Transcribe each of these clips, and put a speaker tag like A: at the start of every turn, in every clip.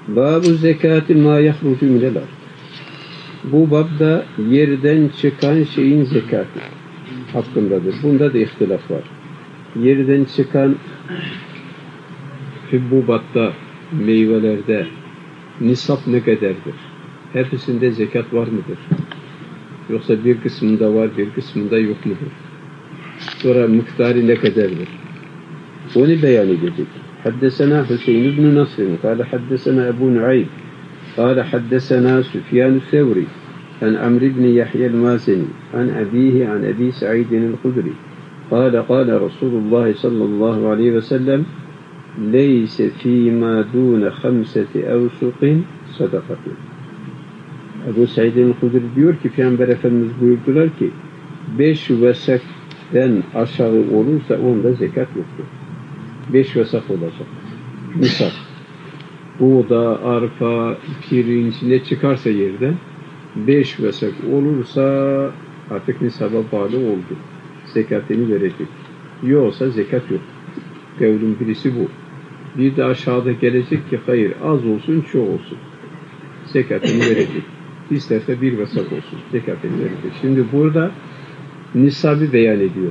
A: Babu zekati ma yahrucu minel ard. Bu babda yerden çıkan şeyin zekatı hakkındadır. Bunda da ihtilaf var. Yerden çıkan hübbubatta, meyvelerde nisap ne kadardır? Hepsinde zekat var mıdır? Yoksa bir kısmında var, bir kısmında yok mudur? Sonra miktarı ne kadardır? Onu beyan edecek. Haddesena Hüseyin ibn Nasr, kâle haddesena Ebu Nuaym, kâle haddesena Süfyan-ı Sevri, an Amr ibn Yahya el-Mazini, an abihi, an Ebi Sa'idin el-Hudri, kâle kâle Resulullah sallallahu aleyhi ve sellem, leyse fîmâ dûne khamseti evsuqin sadakatun. Ebu Sa'id el-Hudri diyor ki, Peygamber Efendimiz buyurdular ki, 5 vesekten aşağı olursa onda zekat yoktur. 5 vesak olacak. Nisap. Buğda, arpa, pirinç ne çıkarsa yerden 5 vesak olursa artık nisaba bağlı oldu. Zekatını verecek. Yoksa zekat yok. Kavlin birisi bu. Bir de aşağıda gelecek ki hayır az olsun çok olsun. Zekatını verecek. İsterse 1 vesak olsun. Zekatını verecek. Şimdi burada nisabı beyan ediyor.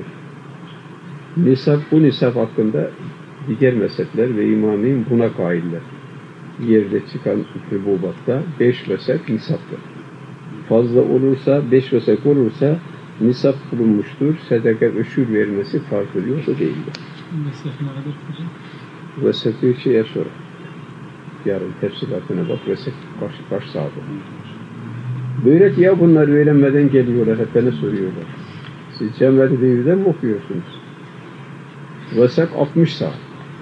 A: Bu nisap hakkında diğer mezhepler ve imamîn buna kailler. Yerde çıkan hübubatta 5 vesak nisaptır. Fazla olursa, 5 vesak olursa nisap bulunmuştur. Sadaka öşür vermesi fark ediyorsa değildir.
B: Vesak nedir hocam?
A: Vesak'ı şeye sor. Yarın tefsilatına bak, vesak kaç saat olur. Böyle ya bunlar öğrenmeden geliyorlar, hep bana soruyorlar. Siz Cemre-i Devri'den mi okuyorsunuz? Vesak 60 saat.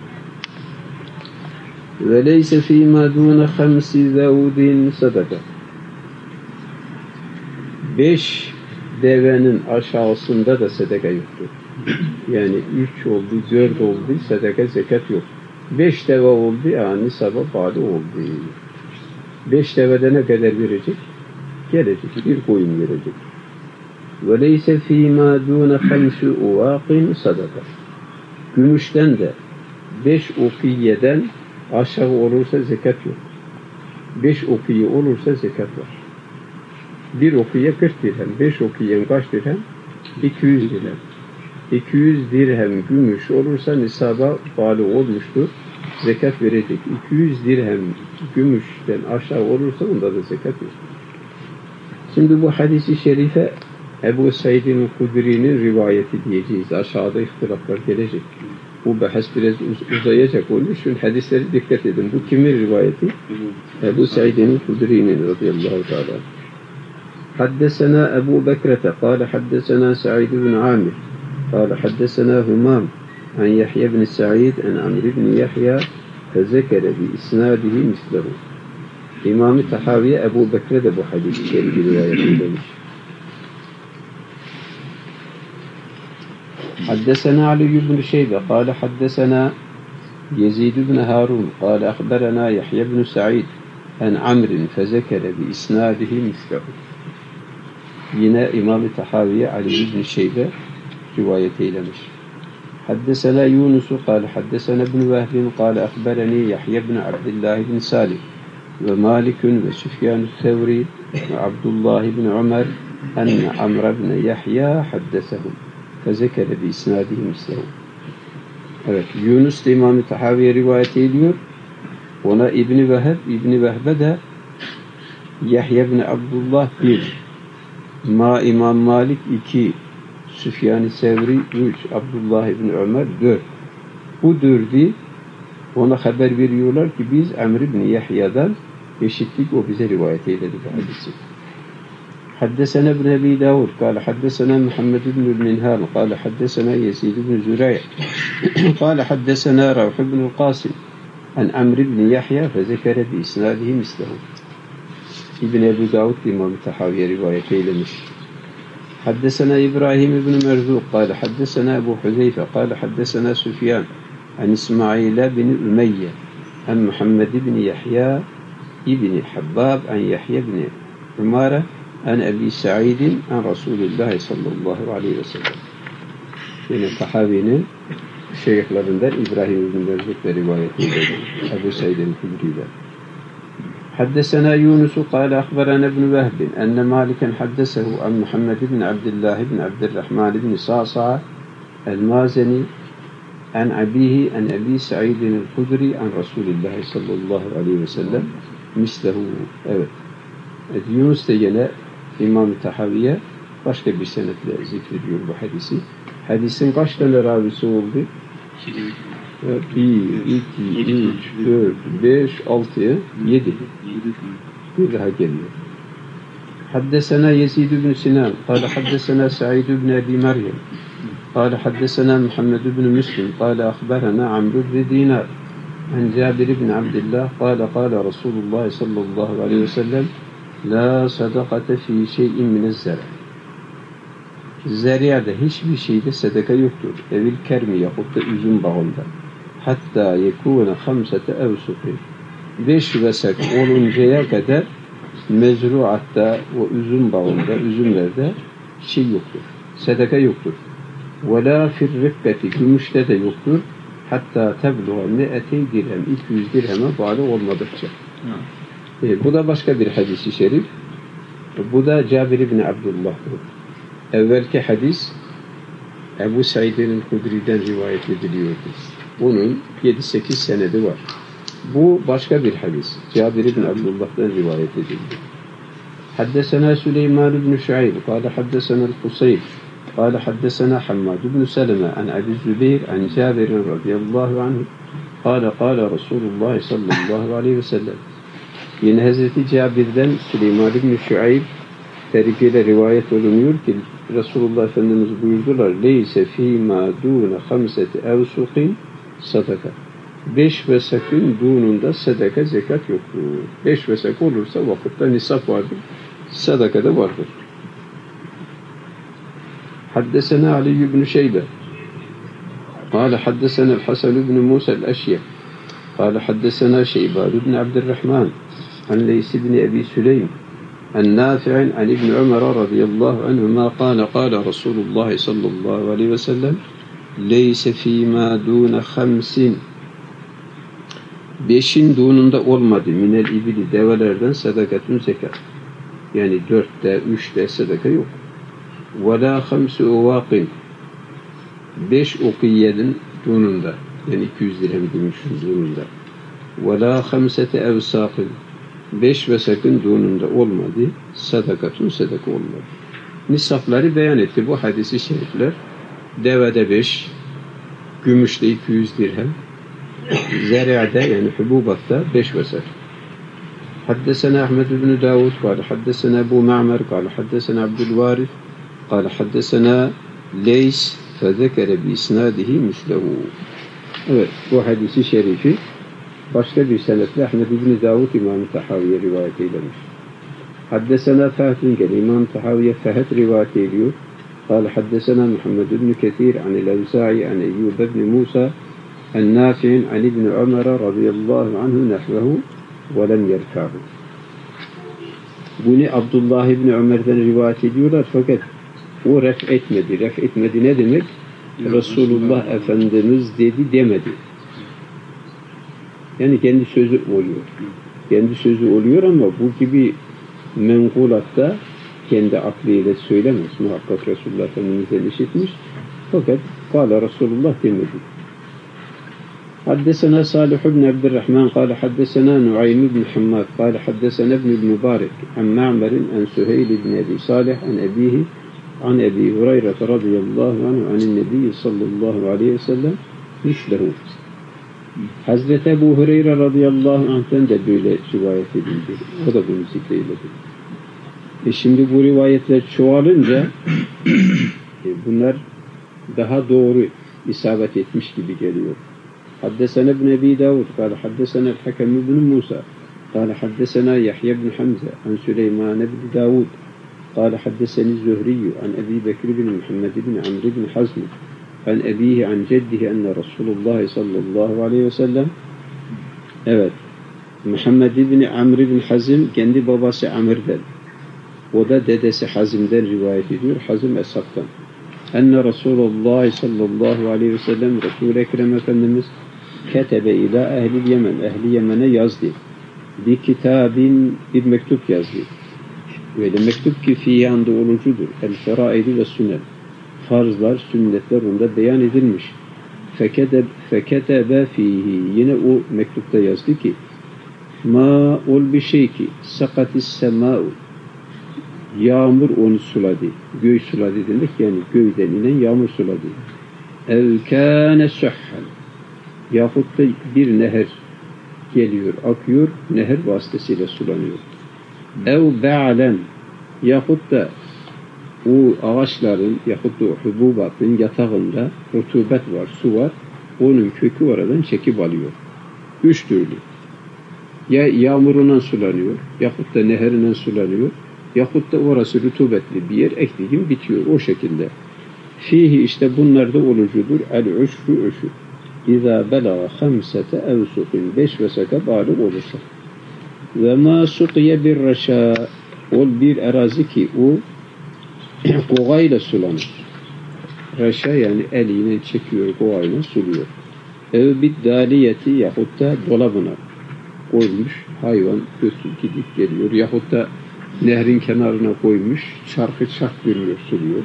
A: Ve leyse fîmâ dûne khamsi zevdin sadaka. 5 devenin aşağısında da sadaka yoktur. Yani 3 oldu, 4 oldu, sadaka zekat yok. 5 deve oldu, yani nisaba bağlı oldu. 5 devede ne kadar verecek? Gelecek, bir koyun verecek. Ve leyse fîmâ dûne khamsi uvâqin sadaka. Gümüşten de 5 ukiyeden aşağı olursa zekat yok. 5 ukiye olursa zekat var. 1 ukiye 40 dirhem. 5 ukiyen kaç dirhem? 200 dirhem. 200 dirhem gümüş olursa nisaba bağlı olmuştur. Zekat verecek. 200 dirhem gümüşten aşağı olursa onda da zekat yok. Şimdi bu hadisi şerife Ebu Said'in Hudri'nin rivayeti diyeceğiz. Aşağıda ihtilaflar gelecek. Bu bahis biraz uzayacak. Onun için hadislere dikkat edin. Bu kimin rivayeti? Ebu Said'in Hudri'nin radıyallahu teala. Haddesena Ebu Bekrete kâle haddesena Sa'id ibn Amir kâle haddesena Humam an Yahya ibn Sa'id an Amr ibn Yahya fezekere bi isnadihi mislehu. İmam-ı Tahaviye Ebu Bekre de bu hadisi şerifi rivayet edilmiş. حدثنا علي بن شيبة قال حدثنا يزيد بن هارون قال أخبرنا يحيى بن سعيد عن عمرو فذكر بإسناده مثله. Yine İmam-ı Tahaviye Ali ibn Şeybe rivayet eylemiş. حدثنا يونس قال حدثنا ابن وهب قال أخبرني يحيى بن عبد الله بن سالم ومالك وسفيان الثوري وعبد الله بن عمر أن عمرو بن يحيى حدثهم فذكر بإسناده مثله. Evet, Yunus da İmam-ı Tahaviye rivayet ediyor. Ona İbn-i Vehbe de Yahya ibn Abdullah 1, İmam Malik 2, Süfyan-ı Sevri 3, Abdullah ibn Ömer 4. Bu 4'ü ona haber veriyorlar ki biz Amr ibn Yahya'dan eşitlik, o bize rivayet eyledi bu hadisi. حدثنا ابن أبي داود قال حدثنا محمد بن المنهال قال حدثنا يزيد بن زريع قال حدثنا روح بن القاسم عن عمرو بن يحيى فذكر بإسناده مثله. İbn Ebu Davud İmam-ı Tahaviye rivayet eylemiş. حدثنا إبراهيم بن مرزوق قال حدثنا أبو حذيفة قال حدثنا سفيان عن إسماعيل بن أمية عن محمد بن يحيى بن حباب عن يحيى بن عمارة عن أبي سعيد عن رسول الله sallallahu aleyhi ve sellem. Yine Tahavi'nin şeyhlerinden İbrahim ibn Merzuk ve rivayet ediyor. Ebu Said el-Hudri'den. حدثنا يونس قال أخبرنا ابن وهب أن مالكا حدثه عن محمد بن عبد الله بن عبد الرحمن بن صعصع المازني عن أبيه عن أبي سعيد الخدري عن رسول الله صلى الله عليه وسلم mislehu. Evet. Yunus da yine İmam-ı Tahaviye başka bir senetle zikrediyor bu hadisi. Hadisin kaç tane ravisi oldu? 1, 2, 3, 4, 5, 6, 7. Bir daha geliyor. حدثنا يزيد بن سنان قال حدثنا سعيد بن أبي مريم قال حدثنا محمد بن مسلم قال أخبرنا عمرو بن دينار عن جابر بن عبد الله قال قال رسول الله صلى الله عليه وسلم لا صدقة في شيء من الزرع. Zeriyada hiçbir şeyde sadaka yoktur. Evil kermi yapıp da üzüm bağında. Hatta yekûne hamsete evsuki. 5 vesak oluncaya kadar mezruatta o üzüm bağında, üzümlerde şey yoktur. Sadaka yoktur. Ve la firrikkati gümüşte de yoktur. Hatta tebluğa me'etey dirhem 200 dirheme bağlı olmadıkça. Bu da başka bir hadis-i şerif. Bu da Cabir ibn Abdullah'dır. Evvelki hadis Ebu Said'in Hudri'den rivayet ediliyordu. Bunun 7-8 senedi var. Bu başka bir hadis. Cabir ibn Abdullah'dan rivayet edildi. Haddesena Süleyman ibn Şuayb قال حدثنا القصير قال حدثنا حماد بن سلمة عن أبي الزبير عن جابر رضي الله عنه قال قال رسول الله صلى الله عليه وسلم. Yine Hazreti Cabir'den Süleyman ibn Şuayb tarikiyle rivayet olunuyor ki Resulullah Efendimiz buyurdular leyse fîmâ dûne hamseti evsukin sadaka. 5 vesakın dununda sadaka zekat yoktur. 5 vesak olursa vakitte nisap vardır. Sadaka da vardır. Haddesena Ali ibn Şeybe قال حدثنا الحسن بن موسى الأشيخ قال حدثنا شيبان بن عبد الرحمن عن ليس بن أبي سليم النافع عن ابن عمر رضي الله عنهما قال قال رسول الله صلى الله عليه وسلم ليس فيما دون 5 5'in dununda olmadı minel ibili develerden sadakatun zekat. Yani 4'te 3'te sadaka yok. Ve la 5 uvaqin 5 ukiyenin dununda yani 200 dirhem gümüşün dununda. Ve la 5 evsaqin 5 vesakın dununda olmadı. Sadakatun sadaka olmadı. Nisapları beyan etti bu hadisi şerifler. Devede 5, gümüşte 200 dirhem, zer'de yani hububatta 5 vesak. Haddesena Ahmed ibn Davud قال حدثنا أبو معمر قال حدثنا عبد الوارث قال حدثنا ليس فذكر بإسناده مثله. Evet, bu hadisi şerifi başka bir senetle Ahmed ibn Davud İmam-ı Tahaviye rivayet eylemiş. Haddesena Fahd gel İmam Tahaviye Fahd rivayet ediyor. قال حدثنا محمد بن كثير عن الأوزاعي عن أيوب بن موسى النافع عن ابن عمر رضي الله عنه نحوه ولم يرفعه. Bunu Abdullah İbni Ömer'den rivayet ediyorlar fakat o ref etmedi. Ref etmedi ne demek? Resulullah Efendimiz dedi demedi. Yani kendi sözü oluyor. Kendi sözü oluyor ama bu gibi menkulatta kendi aklıyla söylemez. Muhakkak Resulullah Efendimiz'den işitmiş. Fakat kâle Resulullah demedi. حدثنا صالح بن عبد الرحمن قال حدثنا نعيم بن حماد قال حدثنا ابن المبارك عن معمر عن سهيل بن أبي صالح عن أبيه عن أبي هريرة رضي الله عنه عن النبي صلى الله عليه وسلم مثله. Hazreti Ebu Hureyre radıyallahu anh'ten de böyle rivayet edildi. O da bunu zikreyledi. Şimdi bu rivayetler çoğalınca bunlar daha doğru isabet etmiş gibi geliyor. حدثنا ابن أبي داود قال حدثنا الحكم بن موسى قال حدثنا يحيى بن حمزة عن سليمان بن داود قال حدثني الزهري عن أبي بكر بن محمد بن عمرو بن حزم عن أبيه عن جده أن رسول الله صلى الله عليه وسلم evet Muhammed bin Amr bin Hazm kendi babası Amr'den o da dedesi Hazm'den rivayet ediyor. Hazm Eshab'tan. Enne Resulullah sallallahu aleyhi ve sellem Resul-i Ekrem Efendimiz ketebe ila ehli Yemen. Ehli Yemen'e yazdı. bir kitabin bir mektup yazdı. Böyle mektup ki fiyanda olucudur. El feraidi ve sünnet. Farzlar, sünnetler onda beyan edilmiş. Feketebe fihi. Yine o mektupta yazdı ki ma ol bir şey ki sakatis sema'u. Yağmur onu suladı. Göğü suladı demek yani göğden inen yağmur suladı. Ev kâne suhhan. Yahut da bir nehir geliyor, akıyor, nehir vasıtasıyla sulanıyor. Ev be'alen. Yahut da o ağaçların yahut da o hububatın yatağında rutubet var, su var. Onun kökü oradan çekip alıyor. Üç türlü. Ya yağmurundan sulanıyor, yahut da nehrinden sulanıyor, yahut da orası rutubetli bir yer, ektiğim bitiyor. O şekilde. Fihi işte bunlarda olucudur. El-üşfü üşfü. İzâ belağa hamsete evsukin. 5 vesaka bağlı olursa. Ve mâ sukiye bir reşâ. Ol bir arazi ki o kovayla sulanır. Reşâ yani eliyle çekiyor, kovayla suluyor. Ev biddâliyeti yahut da dolabına koymuş. Hayvan götürüp gidip geliyor. Yahut da nehrin kenarına koymuş. Çarkı çark görüyor, suluyor.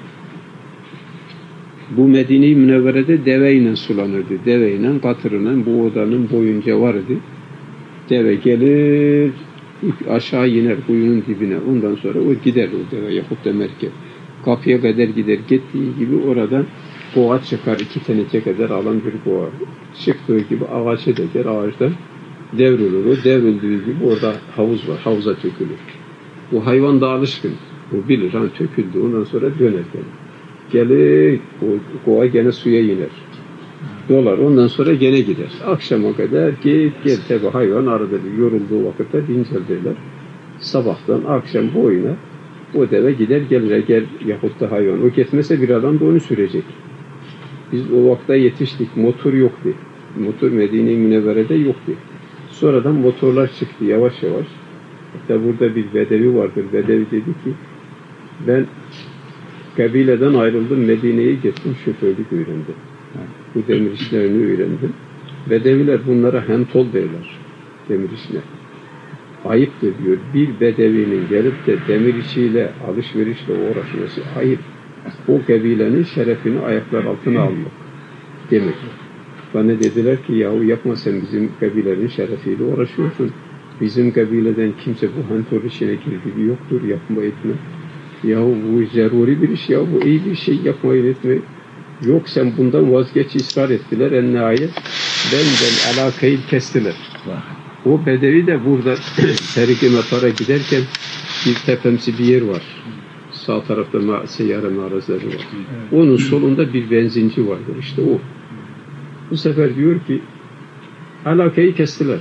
A: Bu Medine-i Münevvere'de deveyle sulanırdı. Deveyle, katırıyla bu odanın boyunca vardı. Deve gelir, aşağı iner kuyunun dibine. Ondan sonra o gider o deve yahut da merkep. Kapıya kadar gider. Gittiği gibi oradan kova çıkar. 2 teneke kadar alan bir kova. Çıktığı gibi ağaça döker. Ağaçtan devrilir. O devrildiği gibi orada havuz var. Havuza tökülür. Bu hayvan da alışkın. O bilir. Hani töküldü. Ondan sonra döner. Gelir, o kova gene suya iner. Dolar. Ondan sonra gene gider. Akşama kadar gel. Tabi hayvan arada bir yorulduğu vakitte dinceldirler. Sabahtan akşam boyuna o deve gider gelir yahut da hayvan. O gitmese bir adam da onu sürecek. Biz o vakta yetiştik. Motor yoktu. Motor Medine-i Münevvere'de yoktu. Sonradan motorlar çıktı yavaş yavaş. Hatta burada bir bedevi vardır. Bedevi dedi ki ben kabileden ayrıldım, Medine'ye gittim, şoförlük öğrendim. Bu demir işlerini öğrendim. Bedeviler bunlara hentol derler, demir işine. Ayıptır diyor, bir bedevinin gelip de demir işiyle, alışverişle uğraşması ayıp. O kabilenin şerefini ayaklar altına almak demek. Bana dediler ki yahu yapma sen bizim kabilenin şerefiyle uğraşıyorsun. Bizim kabileden kimse bu hentol işine girdiği yoktur, yapma etme. Yahu bu zaruri bir iş ya, bu iyi bir şey yapmayı etme. Yok sen bundan vazgeç ısrar ettiler en nihayet. Benden alakayı kestiler. O bedevi de burada Terik-i Metar'a giderken bir tepemsi bir yer var. Sağ tarafta seyyare mağazaları var. Onun solunda bir benzinci vardır işte o. Bu sefer diyor ki alakayı kestiler.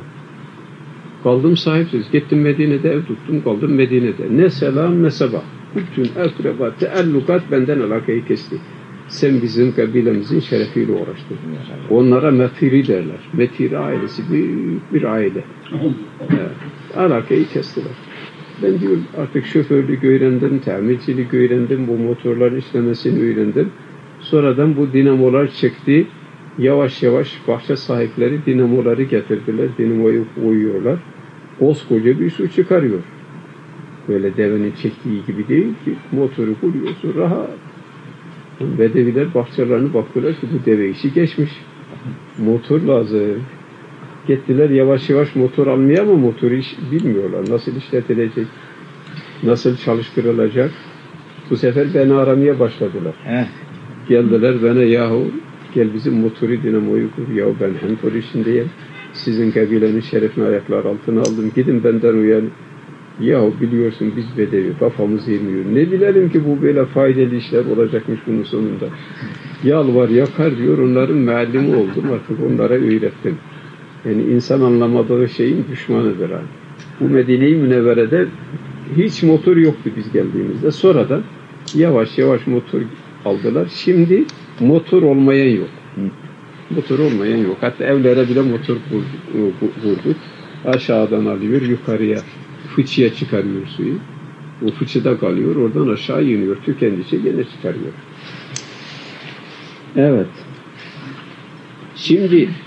A: Kaldım sahipsiz. Gittim Medine'de ev tuttum. Kaldım Medine'de. Ne selam ne sabah. Bütün akrabat, teallukat benden alakayı kesti. Sen bizim kabilemizin şerefiyle uğraştın. Onlara metiri derler. Metiri ailesi büyük bir aile. Evet. Alakayı kestiler. Ben diyor artık şoförlük öğrendim, tamircilik öğrendim, bu motorların işlemesini öğrendim. Sonradan bu dinamolar çıktı. Yavaş yavaş bahçe sahipleri dinamoları getirdiler. Dinamoyu koyuyorlar. Koskoca bir su çıkarıyor. Böyle devenin çektiği gibi değil ki. Motoru kuruyorsun rahat. Bedeviler bahçelerine baktılar ki bu deve işi geçmiş. Motor lazım. Gittiler yavaş yavaş motor almaya ama motor iş bilmiyorlar. Nasıl işletilecek? Nasıl çalıştırılacak? Bu sefer beni aramaya başladılar. Geldiler bana yahu gel bizim motoru dinamoyu kur. Yahu ben motor işindeyim. Sizin kabilenin şerefini ayaklar altına aldım. Gidin benden uyan. Yahu biliyorsun biz bedevi kafamız yemiyor. Ne bilelim ki bu böyle faydalı işler olacakmış bunun sonunda. Yalvar yakar diyor onların muallimi oldum artık onlara öğrettim. Yani insan anlamadığı şeyin düşmanıdır. Yani. Bu Medine-i Münevvere'de hiç motor yoktu biz geldiğimizde. Sonradan yavaş yavaş motor aldılar. Şimdi motor olmayan yok. Motor olmayan yok. Hatta evlere bile motor vurduk. Aşağıdan alıyor yukarıya. Fıçıya çıkarıyor suyu. O fıçıda kalıyor. Oradan aşağı iniyor. Tükendikçe gene çıkarıyor. Evet. Şimdi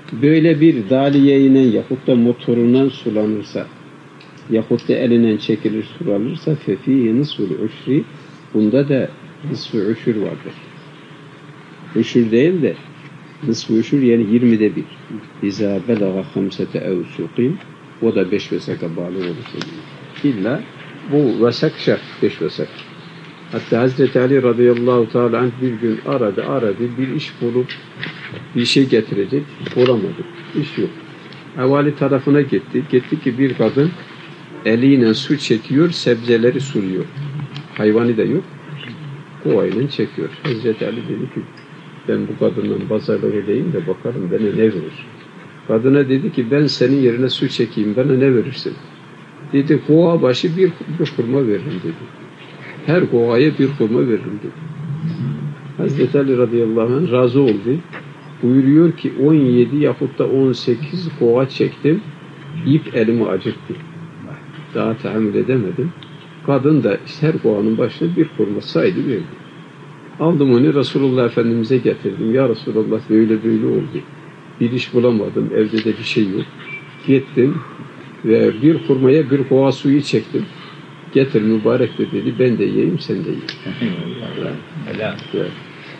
A: böyle bir daliyeyle yahut da motorundan sulanırsa yahut da elinden çekilir sulanırsa fefîhi nısful uşri, bunda da nısf-ı uşur vardır. Uşur değil de nısf-ı uşur, yani 20'de 1. İzâ belaga hamsete evsuqin, o da 5 vesaka bağlı olursa. İlla bu vesak şart, 5 vesak. Hatta Hazreti Ali radıyallahu teala anh bir gün aradı, bir iş bulup bir şey getirecek, bulamadı. İş yok. Evvali tarafına gitti ki bir kadın eliyle su çekiyor, sebzeleri suluyor. Hayvanı da yok, kovayla çekiyor. Hazreti Ali dedi ki, ben bu kadından pazarlık edeyim de bakalım bana ne verir. Kadına dedi ki, ben senin yerine su çekeyim, bana ne verirsin? Dedi, kova başı bir hurma veririm dedi. Her kovaya bir hurma veririm dedi. Hazreti Ali radıyallahu anh razı oldu. Buyuruyor ki 17 yahut da 18 kova çektim, ip elimi acıttı. Daha tahammül edemedim. Kadın da işte her kovanın başına bir hurma saydı verdi. Aldım onu Resulullah Efendimiz'e getirdim. Ya Resulullah böyle oldu. Bir iş bulamadım, evde de bir şey yok. Gittim ve bir hurmaya bir kova suyu çektim. Getir mübarek de dedi, ben de yiyeyim, sen de yiyin.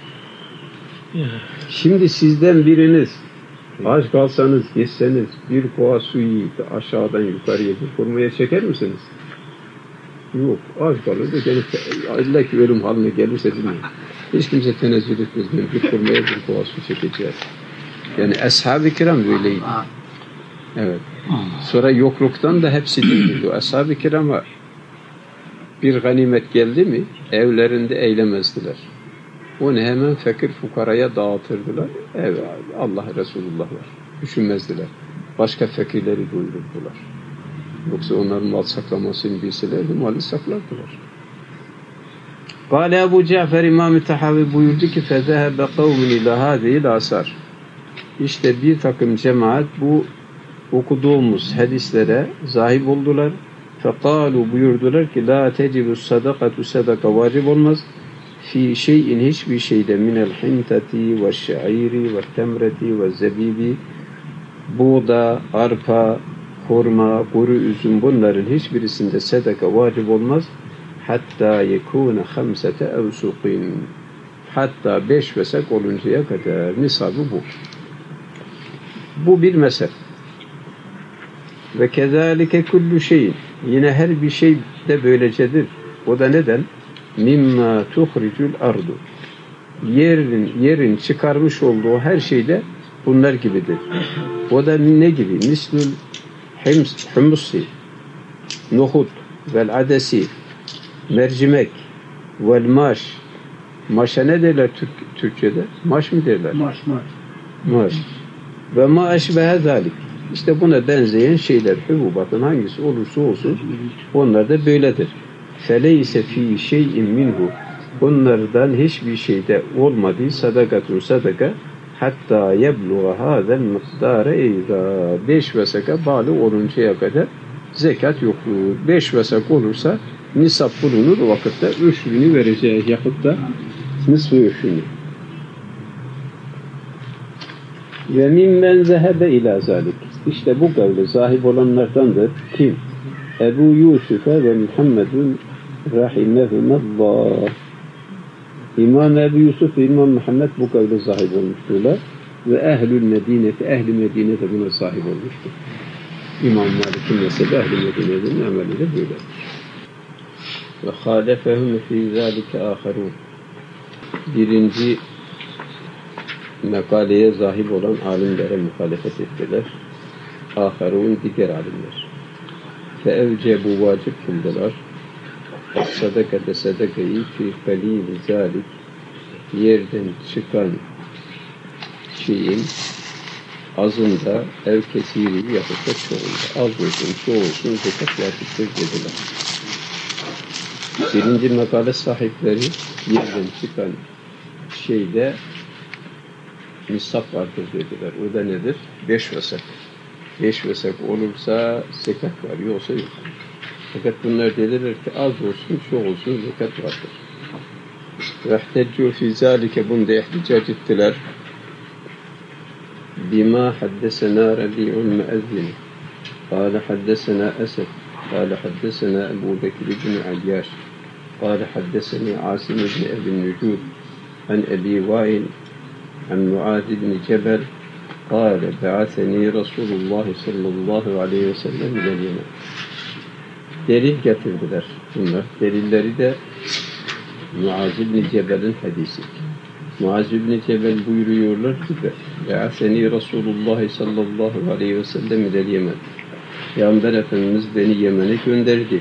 A: Şimdi sizden biriniz aç kalsanız, geçseniz bir kova suyu yiyip aşağıdan yukarıya bir hurmaya çeker misiniz? Yok, aç kalır da gelip illa ki ölüm haline gelirse bilmiyorum. Hiç kimse tenezzül etmez. Bir hurmaya bir kova su çekeceğiz. Yani ashab-ı kiram böyleydi. Evet. Sonra yokluktan da hepsi değildi. Ashab-ı kirama bir ganimet geldi mi evlerinde eylemezdiler. Onu hemen fakir fukaraya dağıtırdılar. Evet, Allah Resulullah var. Düşünmezdiler. Başka fakirleri doyururdular. Yoksa onların mal saklamasını bilselerdi malı saklardılar. Kâle Ebu Cafer İmam-ı Tahavi buyurdu ki فَذَهَبَ قَوْمٌ إِلَى هَذِهِ الْآثَارِ. İşte bir takım cemaat bu okuduğumuz hadislere zahip oldular. فَقَالُوا buyurdular ki لَا تَجِبُ الصَّدَقَةُ sadaka vacip olmaz. Fi şeyin hiçbir şeyde minel hintati ve şairi ve temreti ve zebibi, buğda, arpa, hurma, kuru üzüm, bunların hiçbirisinde sadaka vacip olmaz. Hatta yekûne hamsete evsuqin, hatta 5 vesak oluncaya kadar nisabı bu. Bu bir mesel. Ve kezalike kullu şeyin, yine her bir şey de böylecedir. O da neden? Mimma tuhricul ardu, yerin çıkarmış olduğu her şeyde bunlar gibidir. O da ne gibi? Mislul humusi, nohut vel adesi, mercimek vel maş. Maşa ne derler Türkçe'de? Maş mı derler? Maş. Ve ma eşbehe zalik. İşte buna benzeyen şeyler, hububatın hangisi olursa olsun onlar da böyledir. فَلَيْسَ ف۪ي شَيْءٍ مِنْهُ, bunlardan hiçbir şeyde olmadığı sadakatun sadaka, hatta yebluğa hâzel miqdâre eyzâ, 5 vesaka bağlı oluncaya kadar zekat yokluğu. 5 vesak olursa nisap bulunur, o vakitte üşrünü vereceği yahut da nisf-i üşrünü. Ve mimmen zehebe ilâ zâlik, işte bu kavle sahip olanlardandır. Kim? Ebu Yusuf'e ve Muhammedun rahimehumullah. İmam Ebu Yusuf ve İmam Muhammed bu kavle sahip olmuşturlar. Ve ehlül Medine'de, ehli Medine de buna sahip olmuştur. İmam Malik'in mezhebi ehli Medine'nin ameli de böyledir. Ve halefehum fî zâlike âherûn. Birinci mekaleye sahip olan alimlere muhalefet ettiler. Âherûn diğer alimler. Feevcebu vacip kıldılar. Sadakate sadakayı fi kalili zalik, yerden çıkan şeyin azında ev kesiri yahut da çoğunda, az olsun çoğu olsun zekat vaciptir dediler. Birinci makale sahipleri yerden çıkan şeyde nisap vardır dediler. O da nedir? 5 vesak. 5 vesak olursa zekat var, yoksa yok. Fakat bunlar dediler ki az olsun, çok olsun zekat vardır. Vehteccu fî zâlike, bunda ihticac ettiler. بما حدثنا ربيع المؤذن قال حدثنا أسد قال حدثنا أبو بكر بن عياش قال حدثني عاصم بن أبي النجود عن أبي وائل عن معاذ بن جبل قال بعثني رسول الله sallallahu aleyhi ve sellem ile Yemen. Delil getirdiler bunlar. Delilleri de Muaz ibn Cebel'in hadisi. Muaz ibn Cebel buyuruyorlar ki بعثني Resulullah sallallahu aleyhi ve sellem ile Yemen. Peygamber Efendimiz beni Yemen'e gönderdi.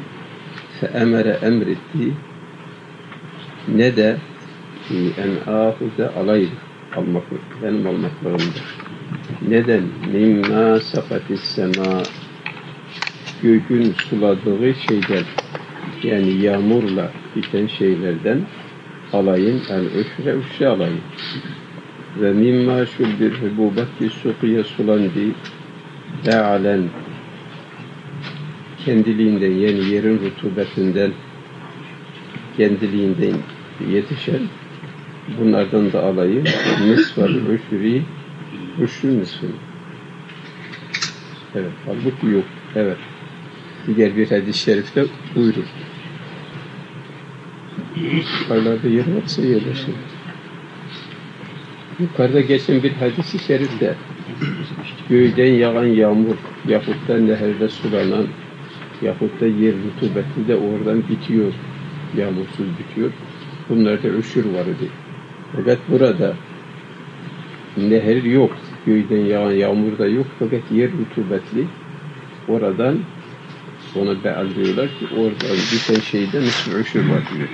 A: Emretti. Ne de en ahuze alaydı. Benim almaklarımda. Neden? Mimma safatis sema, gökün suladığı şeyden, yani yağmurla biten şeylerden alayım, el-üşre alayım. Ve mimma şubbir hububati sukiye sulandı, da'alen, kendiliğinden, yani yerin rutubetinden, kendiliğinden yetişen, bunlardan da alayım. Nisfal üşri, üşrü nisfini. Evet, halbuki yok. Evet. Diğer bir hadis-i şerifte buyurur. Yukarılarda yer varsa yerleşir. Yukarıda geçen bir hadis-i şerifte göğden yağan yağmur yahut da nehirde sulanan yahut da yer rutubeti de oradan bitiyor. Yağmursuz bitiyor. Bunlarda üşür var idi. Fakat burada nehir yok. Göğden yağan yağmur da yok. Fakat yer rutubetli. Oradan ona beal diyorlar ki oradan biten şeyde nisf-i üşür var diyor.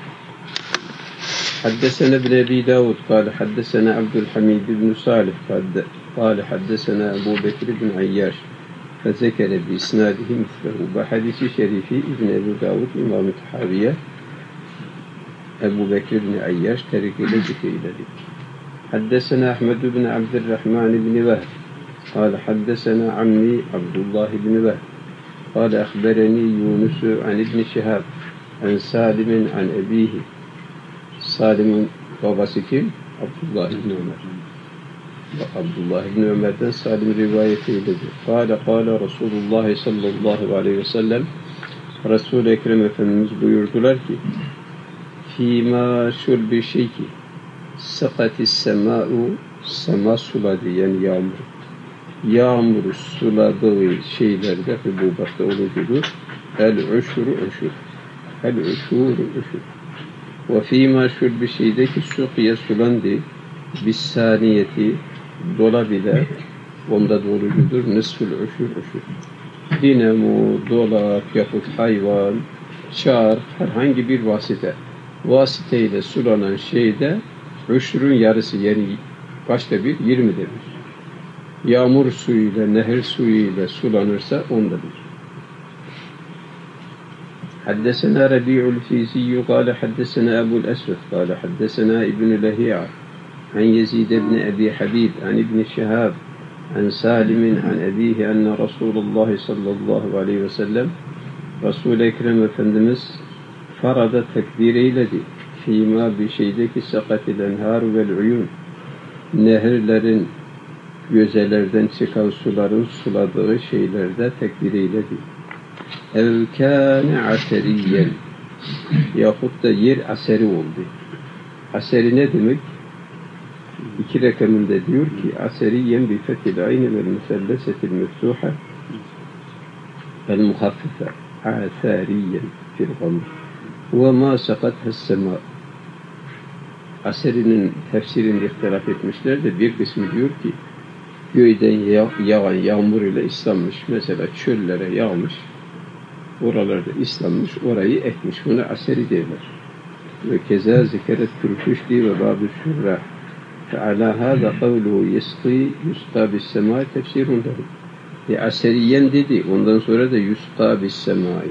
A: حدثنا ابن أبي داود قال حدثنا عبد الحميد بن صالح قال حدثنا أبو بكر بن عياش فذكر بإسناده مثله. بحديث شريفي ابن أبي داود إمام التحاوية أبو بكر بن عياش ترك إلى ذكر ذلك. حدثنا أحمد بن عبد الرحمن بن وهب قال حدثنا عمي عبد الله بن وهب قال أخبرني يونس عن ابن شهاب عن سالم عن أبيه. Salim'in babası kim? Abdullah ibn Ömer. Abdullah ibn Ömer'den Salim rivayet eyledi. Kâle Resulullah sallallahu aleyhi ve sellem, Resul-i Ekrem Efendimiz buyurdular ki fîmâ şul bir şey ki sakatis semâ'u, sema suladı, yani yağmur. Yağmuru suladığı şeylerde hububatta olucudur. El-üşürü üşür. El-üşürü üşür. Ve fîmâ şul bir şeydeki sukiye sulandı bis-sâniyeti, dola bile onda dolucudur. Nisfül üşür üşür. Dinamo, dolap yahut hayvan, çark, herhangi bir vasıteyle sulanan şeyde üşürün yarısı, yani kaçta bir? 20'de bir. Yağmur suyuyla, nehir suyuyla sulanırsa onda bir. حدثنا ربيع الفيزي قال حدثنا أبو الأسود قال حدثنا ابن لهيعة عن يزيد بن أبي حبيب عن ابن شهاب عن سالم عن أبيه أن رسول الله صلى الله عليه وسلم Resul-i Ekrem Efendimiz farada tekbir eyledi. Fîmâ bir şeydeki sakatil enhâru vel uyun, nehirlerin, gözelerden çıkan suların suladığı şeylerde tekbir eyledi. Ev kâne aseriyen, yahut da yer aseri oldu. Aseri ne demek? İki rakamında diyor ki aseriyen bi fethil ayni vel müsellesetil meftuha vel muhaffife aseriyen fil gamr ve ma sakathes sema. Aserinin tefsirinde ihtilaf etmişler de bir kısmı diyor ki göğden yağan yağmur ile ıslanmış, mesela çöllere yağmış, oralarda ıslanmış, orayı ekmiş. Buna aseri derler. Ve keza zikeret Kürküşli ve Bab-ı Şurra. Feala hâzâ kavluhu yusqâ bis-semâi tefsirun lehu. Aseriyen dedi. Ondan sonra da yusqâ bis-semâi.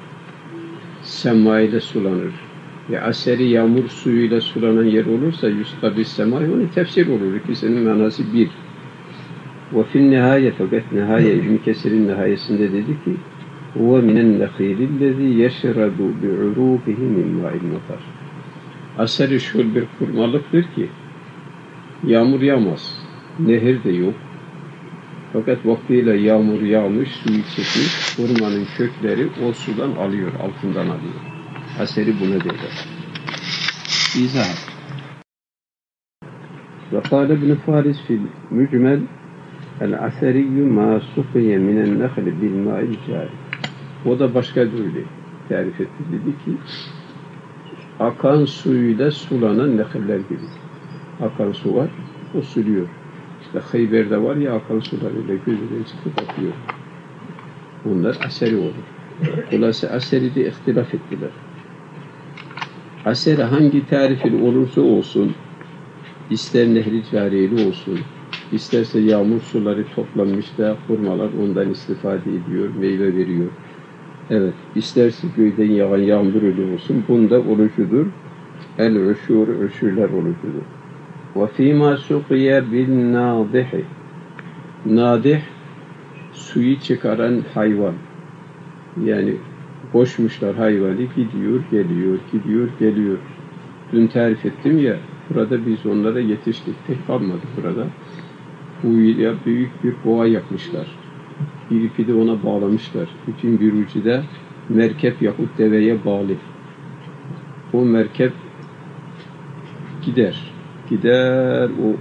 A: Sema ile sulanır. Aseri yağmur suyuyla sulanan yer olursa yusqâ bis-semâi, onun tefsir olur. İkisinin manası bir. Ve fin nihâye, fakat nihâye, İbn-i Kesir'in nihayesinde dedi ki وَمِنَ النَّخِيلِ الَّذ۪ي يَشْرَبُ بِعُرُوبِهِ مِنْ مَاءِ الْمَطَرِ. Aseri şöyle bir kurmalıktır ki yağmur yağmaz. nehir de yok. Fakat vaktiyle yağmur yağmış, suyu çekmiş, hurmanın kökleri o sudan alıyor, altından alıyor. Aseri buna derler. İzah. Ve kâle ibn Faris fil mücmel el-aseriyyü mâ sukiye minen nehli bil mâil cari. O da başka böyle tarif etti. Dedi ki, akan suyuyla sulanan nehirler gibi. Akan su var, o suluyor. İşte Hayber'de var ya, akan sularıyla gözünden çıkıp akıyor. Bunlar aseri olur. Dolayısıyla aseri de ihtilaf ettiler. Aseri hangi tarifin olursa olsun, ister nehri cariyeli olsun, isterse yağmur suları toplanmış da hurmalar ondan istifade ediyor, meyve veriyor. Evet, isterse göğden yağan yağmur öyle olsun, bunda orucudur. El-uşur, uşurlar orucudur. وَفِيمَا سُقِيَ بِالنَّادِحِ Nadih, suyu çıkaran hayvan. Yani koşmuşlar hayvanı, gidiyor, geliyor, gidiyor, geliyor. Dün tarif ettim ya, burada biz onlara yetiştik, tek kalmadı burada. Kuyuya büyük bir kova yapmışlar. Bir ipi de ona bağlamışlar. Bütün bir ucu da merkep yahut deveye bağlı. O merkep gider. O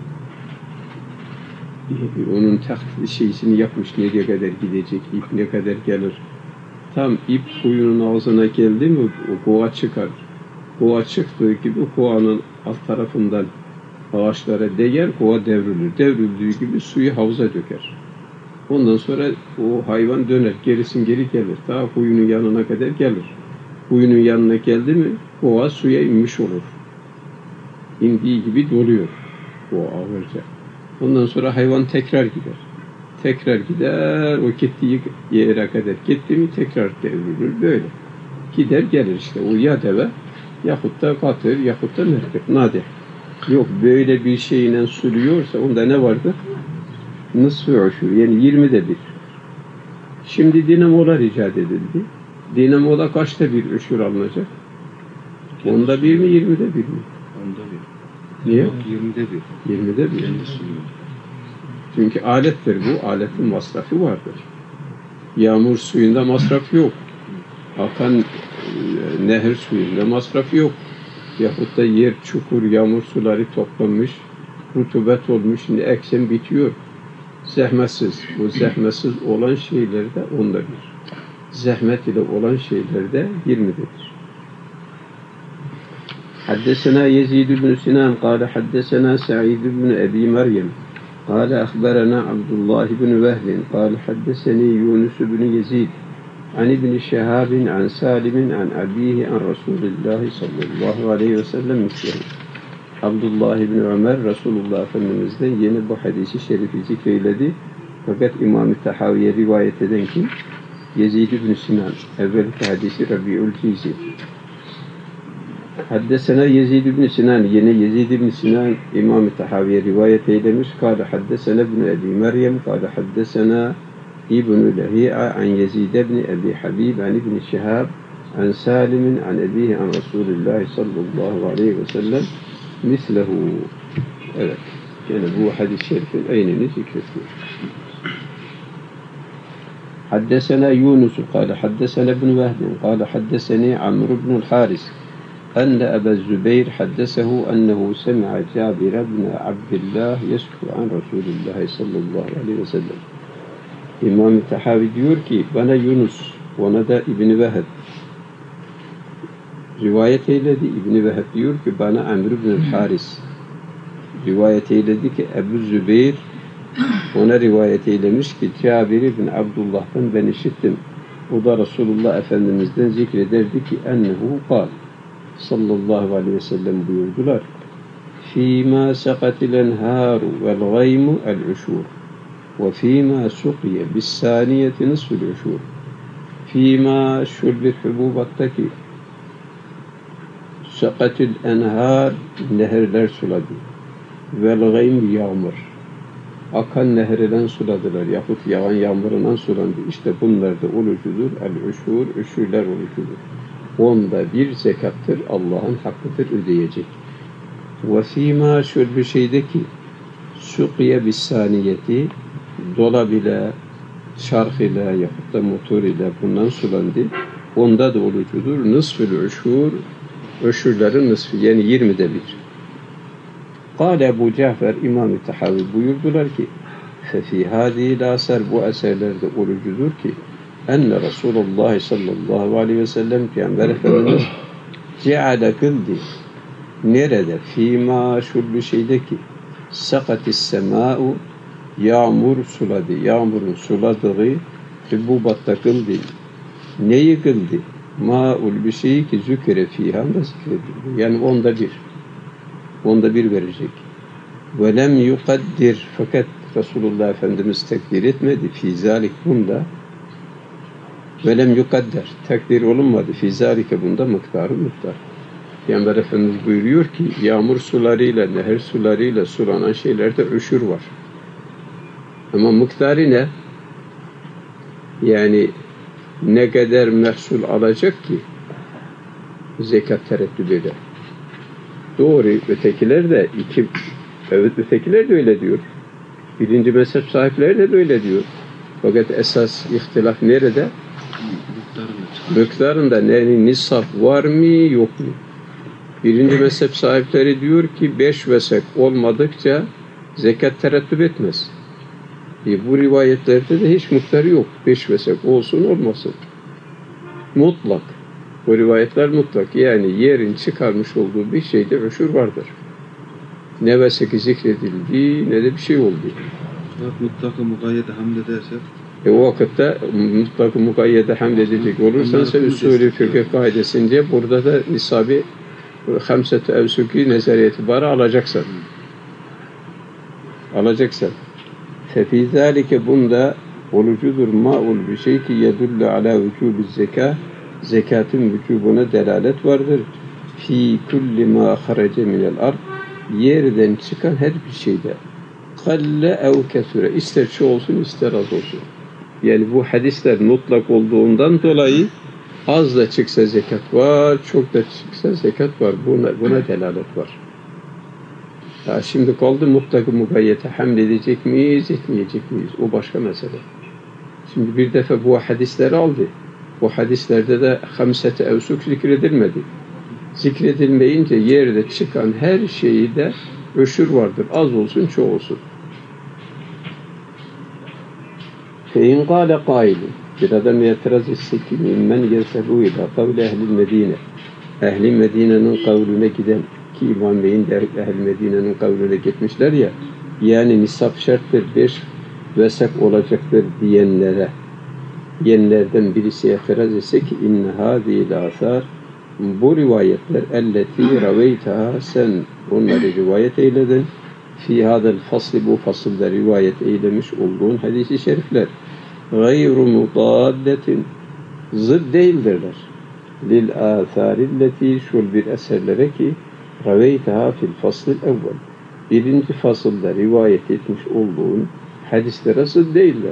A: onun şeysini yapmış, nereye kadar gidecek, ip ne kadar gelir. Tam ip kuyunun ağzına geldi mi o kova çıkar. Kova çıktığı gibi kovanın alt tarafından ağaçlara değer, kova devrilir. Devrildiği gibi suyu havuza döker. Ondan sonra o hayvan döner, gerisin geri gelir. Daha kuyunun yanına kadar gelir. Kuyunun yanına geldi mi kova suya inmiş olur. İndiği gibi doluyor o ağırca. Ondan sonra hayvan tekrar gider. Tekrar gider, o gittiği yere kadar gitti mi tekrar devrilir. Böyle. Gider gelir işte. O ya deve, yahut da katır, yahut da merkep. Nadih. Yok böyle bir şeyle sürüyorsa onda ne vardır? Nısfı uşur. Yani 20'de bir. Şimdi dinamolar icat edildi. Dinamoda kaçta bir uşur alınacak? Onda bir mi, 20'de bir mi?
C: Onda bir.
A: Niye?
C: 20'de bir.
A: 20'de bir. Çünkü alettir bu. Aletin masrafı vardır. Yağmur suyunda masraf yok. Akan nehir suyunda masraf yok. Yahut da yer çukur, yağmur suları toplanmış, rutubet olmuş, şimdi eksen bitiyor. Zahmetsiz. Bu zahmetsiz olan şeylerde onda bir. Zahmet ile olan şeylerde 20'dedir. حدثنا يزيد بن سنان قال حدثنا سعيد بن أبي مريم قال أخبرنا عبد الله بن وهب قال حدثني يونس بن يزيد عن ابن شهاب عن سالم عن أبيه عن رسول الله صلى الله عليه وسلم مثله. Abdullah ibn Ömer Resulullah Efendimiz'den yeni bu hadisi şerifi zikreyledi. Fakat İmam-ı Tahaviye rivayet eden kim? Yezid ibn Sinan. Evvelki hadisi Rabi'ül Cizi. Haddesena Yezid ibn Sinan. Yine Yezid ibn Sinan İmam-ı Tahaviye rivayet eylemiş. Kâle haddesena ibn Ebi Meryem. Kâle haddesena İbn-i Lehi'a an Yezid ibn Ebi Habib an İbn Şihab an Salim'in an ebihi an Resulullah sallallahu aleyhi ve sellem mislehu. Evet. Yani bu hadis-i şerifin aynını zikrediyor. Haddesena Yunus kâle haddesena ibn Vehbin kâle haddeseni Amr ibn Haris enne Ebu Zübeyir haddesehu ennehu semi'a Cabir ibn Abdillah yesku an Resulullah sallallahu aleyhi ve sellem. İmam-ı Tahavi diyor ki bana Yunus, ona da İbn-i Vehb rivayet eyledi. İbn-i Vehb diyor ki bana Amr ibn Haris rivayet eyledi ki Ebu Zübeyir ona rivayet eylemiş ki Cabir ibn Abdullah'tan ben işittim. O da Resulullah Efendimiz'den zikrederdi ki ennehu kal sallallahu aleyhi ve sellem buyurdular. Fîmâ sekatil enhâru vel gaymu el uşûr ve fîmâ sukiye bis sâniyeti nisful uşûr. Fîmâ şurbet hububattaki sekatil enhâr nehirler suladı. Vel gaym yağmur. Akan nehirden suladılar yahut yağan yağmurundan sulandı. İşte bunlar da olucudur. El-uşur, uşurlar olucudur. Onda bir zekattır. Allah'ın hakkıdır ödeyecek. Ve fîmâ şöyle bir şeyde ki suqiye bis saniyeti dolap ile, şark ile yahut da motor ile bundan sulandı. Onda da olucudur. Nısfül üşhur, öşürlerin nısfı yani 20'de bir. Kâle Ebu Cafer İmam-ı Tahavi buyurdular ki فَفِي هَذِهِ الْاَسَرْ bu eserlerde olucudur ki enne Resulullah sallallahu aleyhi ve sellem Peygamber Efendimiz ceale kıldı. Nerede? Fîmâ şull şeyde ki sakatis semâ'u yağmur suladı. Yağmurun suladığı hübubatta kıldı. Neyi kıldı? Mâ'ul bir şeyi ki zükre fîhâ da zikredildi. Yani onda bir verecek. Ve lem yukaddir fakat Resulullah Efendimiz tekdir etmedi. Fî zâlik bunda ve lem yukadder takdir olunmadı. Fî zâlike bunda miktar. Peygamber Efendimiz buyuruyor ki yağmur sularıyla, nehir sularıyla sulanan şeylerde öşür var. Ama miktarı ne? Yani ne kadar mahsul alacak ki zekat tereddüt eder. Doğru, ötekiler de ötekiler de öyle diyor. Birinci mezhep sahipleri de böyle diyor. Fakat esas ihtilaf nerede? Miktarında nisap var mı yok mu? Birinci mezhep sahipleri diyor ki 5 vesek olmadıkça zekat tereddüt etmez. Bu rivayetlerde de hiç miktarı yok. 5 vesek olsun olmasın. Mutlak. Bu rivayetler mutlak. Yani yerin çıkarmış olduğu bir şeyde öşür vardır. Ne veseki zikredildi ne de bir şey oldu.
C: Mutlak-ı mukayyede hamd edersek?
A: O vakitte mutlak-ı mukayyede hamd edecek olursan sen usulü fıkıh kaidesince burada da nisabı hamset-i evsuki nezar itibarı alacaksın. Fefî zâlike bunda olucudur ma'ul bir şey ki yedullu ala vücûb-i zekâ zekatın vücubuna delalet vardır. Fî kulli mâ harece minel ard yerden çıkan her bir şeyde kalle ev kesure ister şu olsun ister az olsun. Yani bu hadisler mutlak olduğundan dolayı az da çıksa zekat var, çok da çıksa zekat var. Buna delalet var. Ya şimdi kaldı mutlak-ı mugayyete hamd edecek miyiz, etmeyecek miyiz? O başka mesele. Şimdi bir defa bu hadisleri aldı. Bu hadislerde de hamset-i evsuk zikredilmedi. Zikredilmeyince yerde çıkan her şeyde öşür vardır. Az olsun, çoğu olsun. فَاِنْ قَالَ قَائِلٌ bir adam itiraz etse ki مِنْ يَسَبُوا اِلَى قَوْلِ اَهْلِ الْمَد۪ينَ Ehl-i Medine'nin kavlüne giden ki İmam Bey'in de Ehl-i Medine'nin kavlüne gitmişler ya yani nisap şarttır 5 vesek olacaktır diyenlerden birisi itiraz etse ki inne hâzîl âthâr bu rivayetler elleti raveytaha sen onları rivayet eyledin fi hadel fasli bu fasılda rivayet eylemiş olduğun hadis-i şerifler gayru mudaddetin zıd değildirler lil âthârilleti şul bir eserlere ki raveytaha fil faslil evvel birinci fasılda rivayet etmiş olduğun hadislere zıd değiller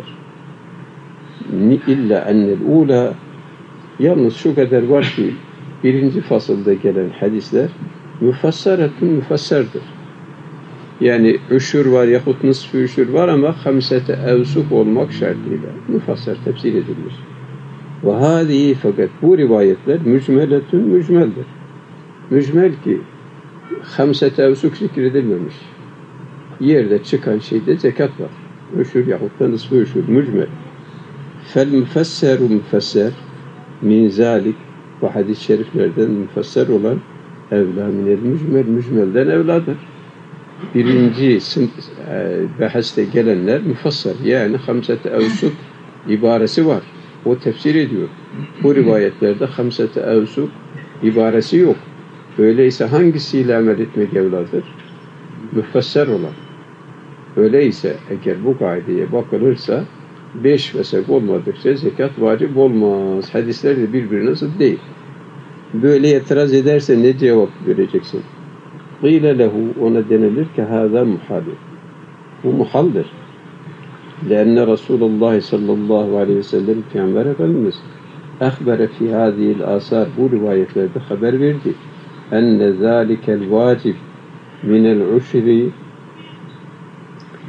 A: illa ennel ula yalnız şu kadar var ki birinci fasılda gelen hadisler müfesserdir. Yani öşür var yahut nısf-ı öşür var ama hamsete evsuk olmak şartıyla müfesser tefsir edilmiş. Ve hâzihi fakat bu rivayetler mücmeldir. Mücmel ki hamsete evsuk zikredilmemiş. Yerde çıkan şeyde zekat var. Öşür yahut da nısf-ı öşür mücmel. Fel müfesseru müfesser min zalik bu hadis-i şeriflerden müfesser olan evlâ minel mücmelden evladır. Birinci baheste gelenler müfesser yani hamset-i evsuk ibaresi var. O tefsir ediyor. Bu rivayetlerde hamset-i evsuk ibaresi yok. Öyleyse hangisiyle amel etmek evladır? Müfesser olan. Öyleyse eğer bu kaideye bakılırsa 5 vesek olmadıkça zekat vacip olmaz. Hadisler de birbirine zıt değil. Böyle itiraz ederse ne cevap vereceksin? Qîle lehu ona denilir ki hâzâ muhâdir. Bu muhaldir. Lenne Resulullah sallallahu aleyhi ve sellem Peygamber Efendimiz ehbere fi hâzîl âsâr bu rivayetlerde haber verdi. Enne zâlikel vâcib minel uşri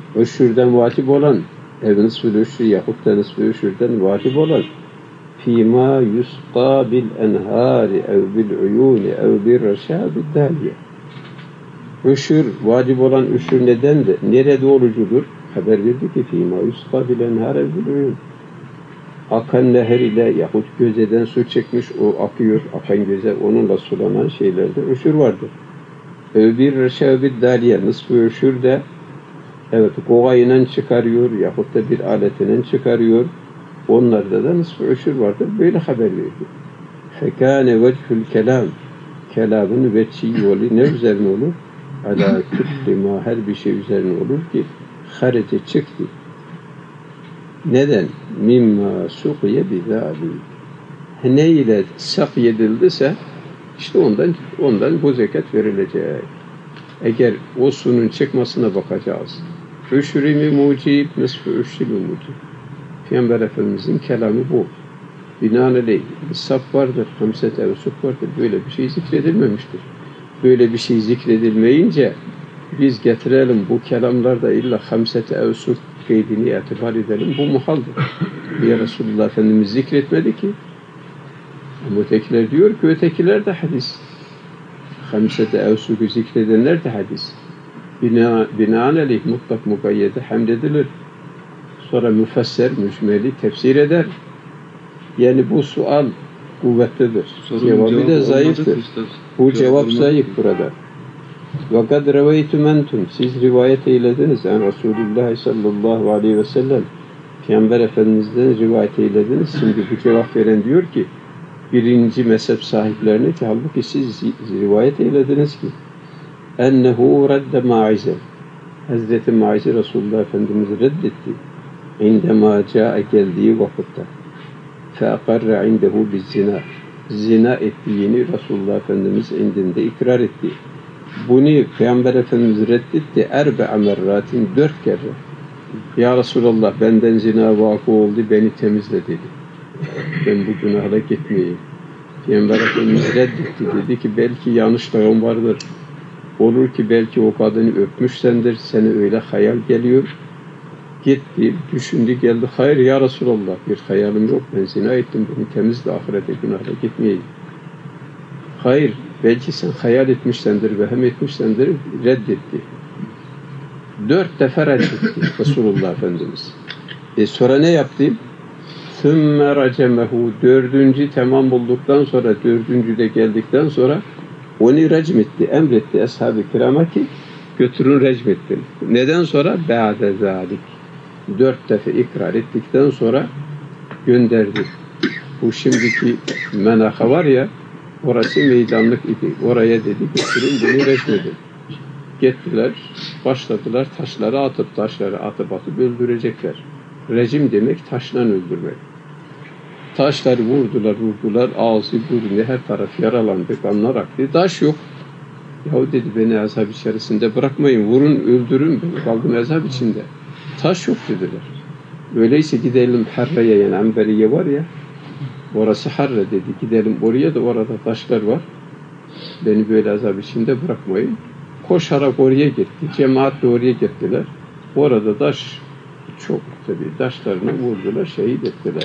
A: Öşürden vacip olan nisfül öşrü yahut da nisfül öşürden vacip olan fîmâ yusqâ bil enhâri ev bil uyûni ev bir reşâbid dâliye. Öşür, vacip olan öşür neden de nerede olucudur? Haber verdi ki fîmâ yusqâ bil enhâri ev bil uyûn. Akan nehir ile yahut gözeden su çekmiş, o akıyor, akan göze onunla sulanan şeylerde öşür vardır. Bir reşâbid dâliye, nisfü öşür de evet, kovayla çıkarıyor yahut da bir aletiyle çıkarıyor. Onlarda da nisf-i öşür vardır. Böyle haber verdi. Fekâne vechül kelam. Kelamın veçhi yolu ne üzerine olur? Alâ külli mâ, her bir şey üzerine olur ki harece çıktı. Neden? Mimma suqiye bizâli. Ne ile sak edildiyse işte ondan bu zekat verilecek. Eğer o suyun çıkmasına bakacağız. Öşürü mü mucib, nisf-i öşrü mü mucib? Peygamber Efendimizin kelamı bu. Binaenaleyh sap vardır, hamset evsup vardır. Böyle bir şey zikredilmemiştir. Böyle bir şey zikredilmeyince biz getirelim bu kelamlarda illa hamset evsup kaydını itibar edelim. Bu muhaldir. Ya Resulullah Efendimiz zikretmedi ki. Ama ötekiler diyor ki ötekiler de hadis. Hamset evsupu zikredenler de hadis. Binaenaleyh mutlak mukayyede hamledilir. Sonra müfesser, mücmeli tefsir eder. Yani bu sual kuvvetlidir. Cevabı da zayıftır. Bu cevap zayıf burada. وَقَدْ رَوَيْتُمْ اَنْتُمْ, siz rivayet eylediniz. Yani Resulullah sallallahu aleyhi ve sellem Peygamber Efendimiz'den rivayet eylediniz. Şimdi bu cevap veren diyor ki birinci mezhep sahiplerine ki halbuki siz rivayet eylediniz ki ennehu redde ma'ize, Hazreti Ma'ize Resulullah Efendimiz reddetti. İndemâ câe, geldiği vakitte feakarre indehu biz zina, zina ettiğini Resulullah Efendimiz indinde ikrar etti. Bunu Peygamber Efendimiz reddetti erbe'a merratin, 4 kere. Ya Resulallah, benden zina vakı oldu, beni temizle dedi. Ben bu günahla gitmeyeyim. Peygamber Efendimiz reddetti, dedi ki belki yanlışlığım vardır. Olur ki belki o kadını öpmüşsendir, sana öyle hayal geliyor. Gitti, düşündü, geldi. Hayır ya Resulallah, bir hayalim yok. Ben zina ettim, beni temizle, ahirete günahla gitmeyeyim. Hayır, belki sen hayal etmişsendir, vehem etmişsendir, reddetti. 4 defa reddetti Resulullah Efendimiz. Sonra ne yaptı? ثُمَّ رَجَمَهُ, 4. tamam bulduktan sonra, 4. de geldikten sonra onu recm etti, emretti ashab-ı kirama ki götürün recm ettin. Neden sonra? بَعْدَ ذَٰلِكِ, 4 defa ikrar ettikten sonra gönderdi. Bu şimdiki menaha var ya, orası meydanlık idi. Oraya dedi götürün bunu recm edin. Gittiler, başladılar taşları atıp öldürecekler. Rejim demek taşla öldürmek. Taşları vurdular, ağzı, burnu, her taraf yaralandı, kanlar aktı. Taş yok. Yahu dedi, beni azap içerisinde bırakmayın, vurun, öldürün, ben kaldım azap içinde. Taş yok dediler. Öyleyse gidelim Harre'ye, yani Amberiye var ya, orası Harre dedi, gidelim oraya da orada taşlar var. Beni böyle azap içinde bırakmayın. Koşarak oraya gitti, cemaatle oraya gittiler. Orada taş çok tabii, taşlarına vurdular, şehit ettiler.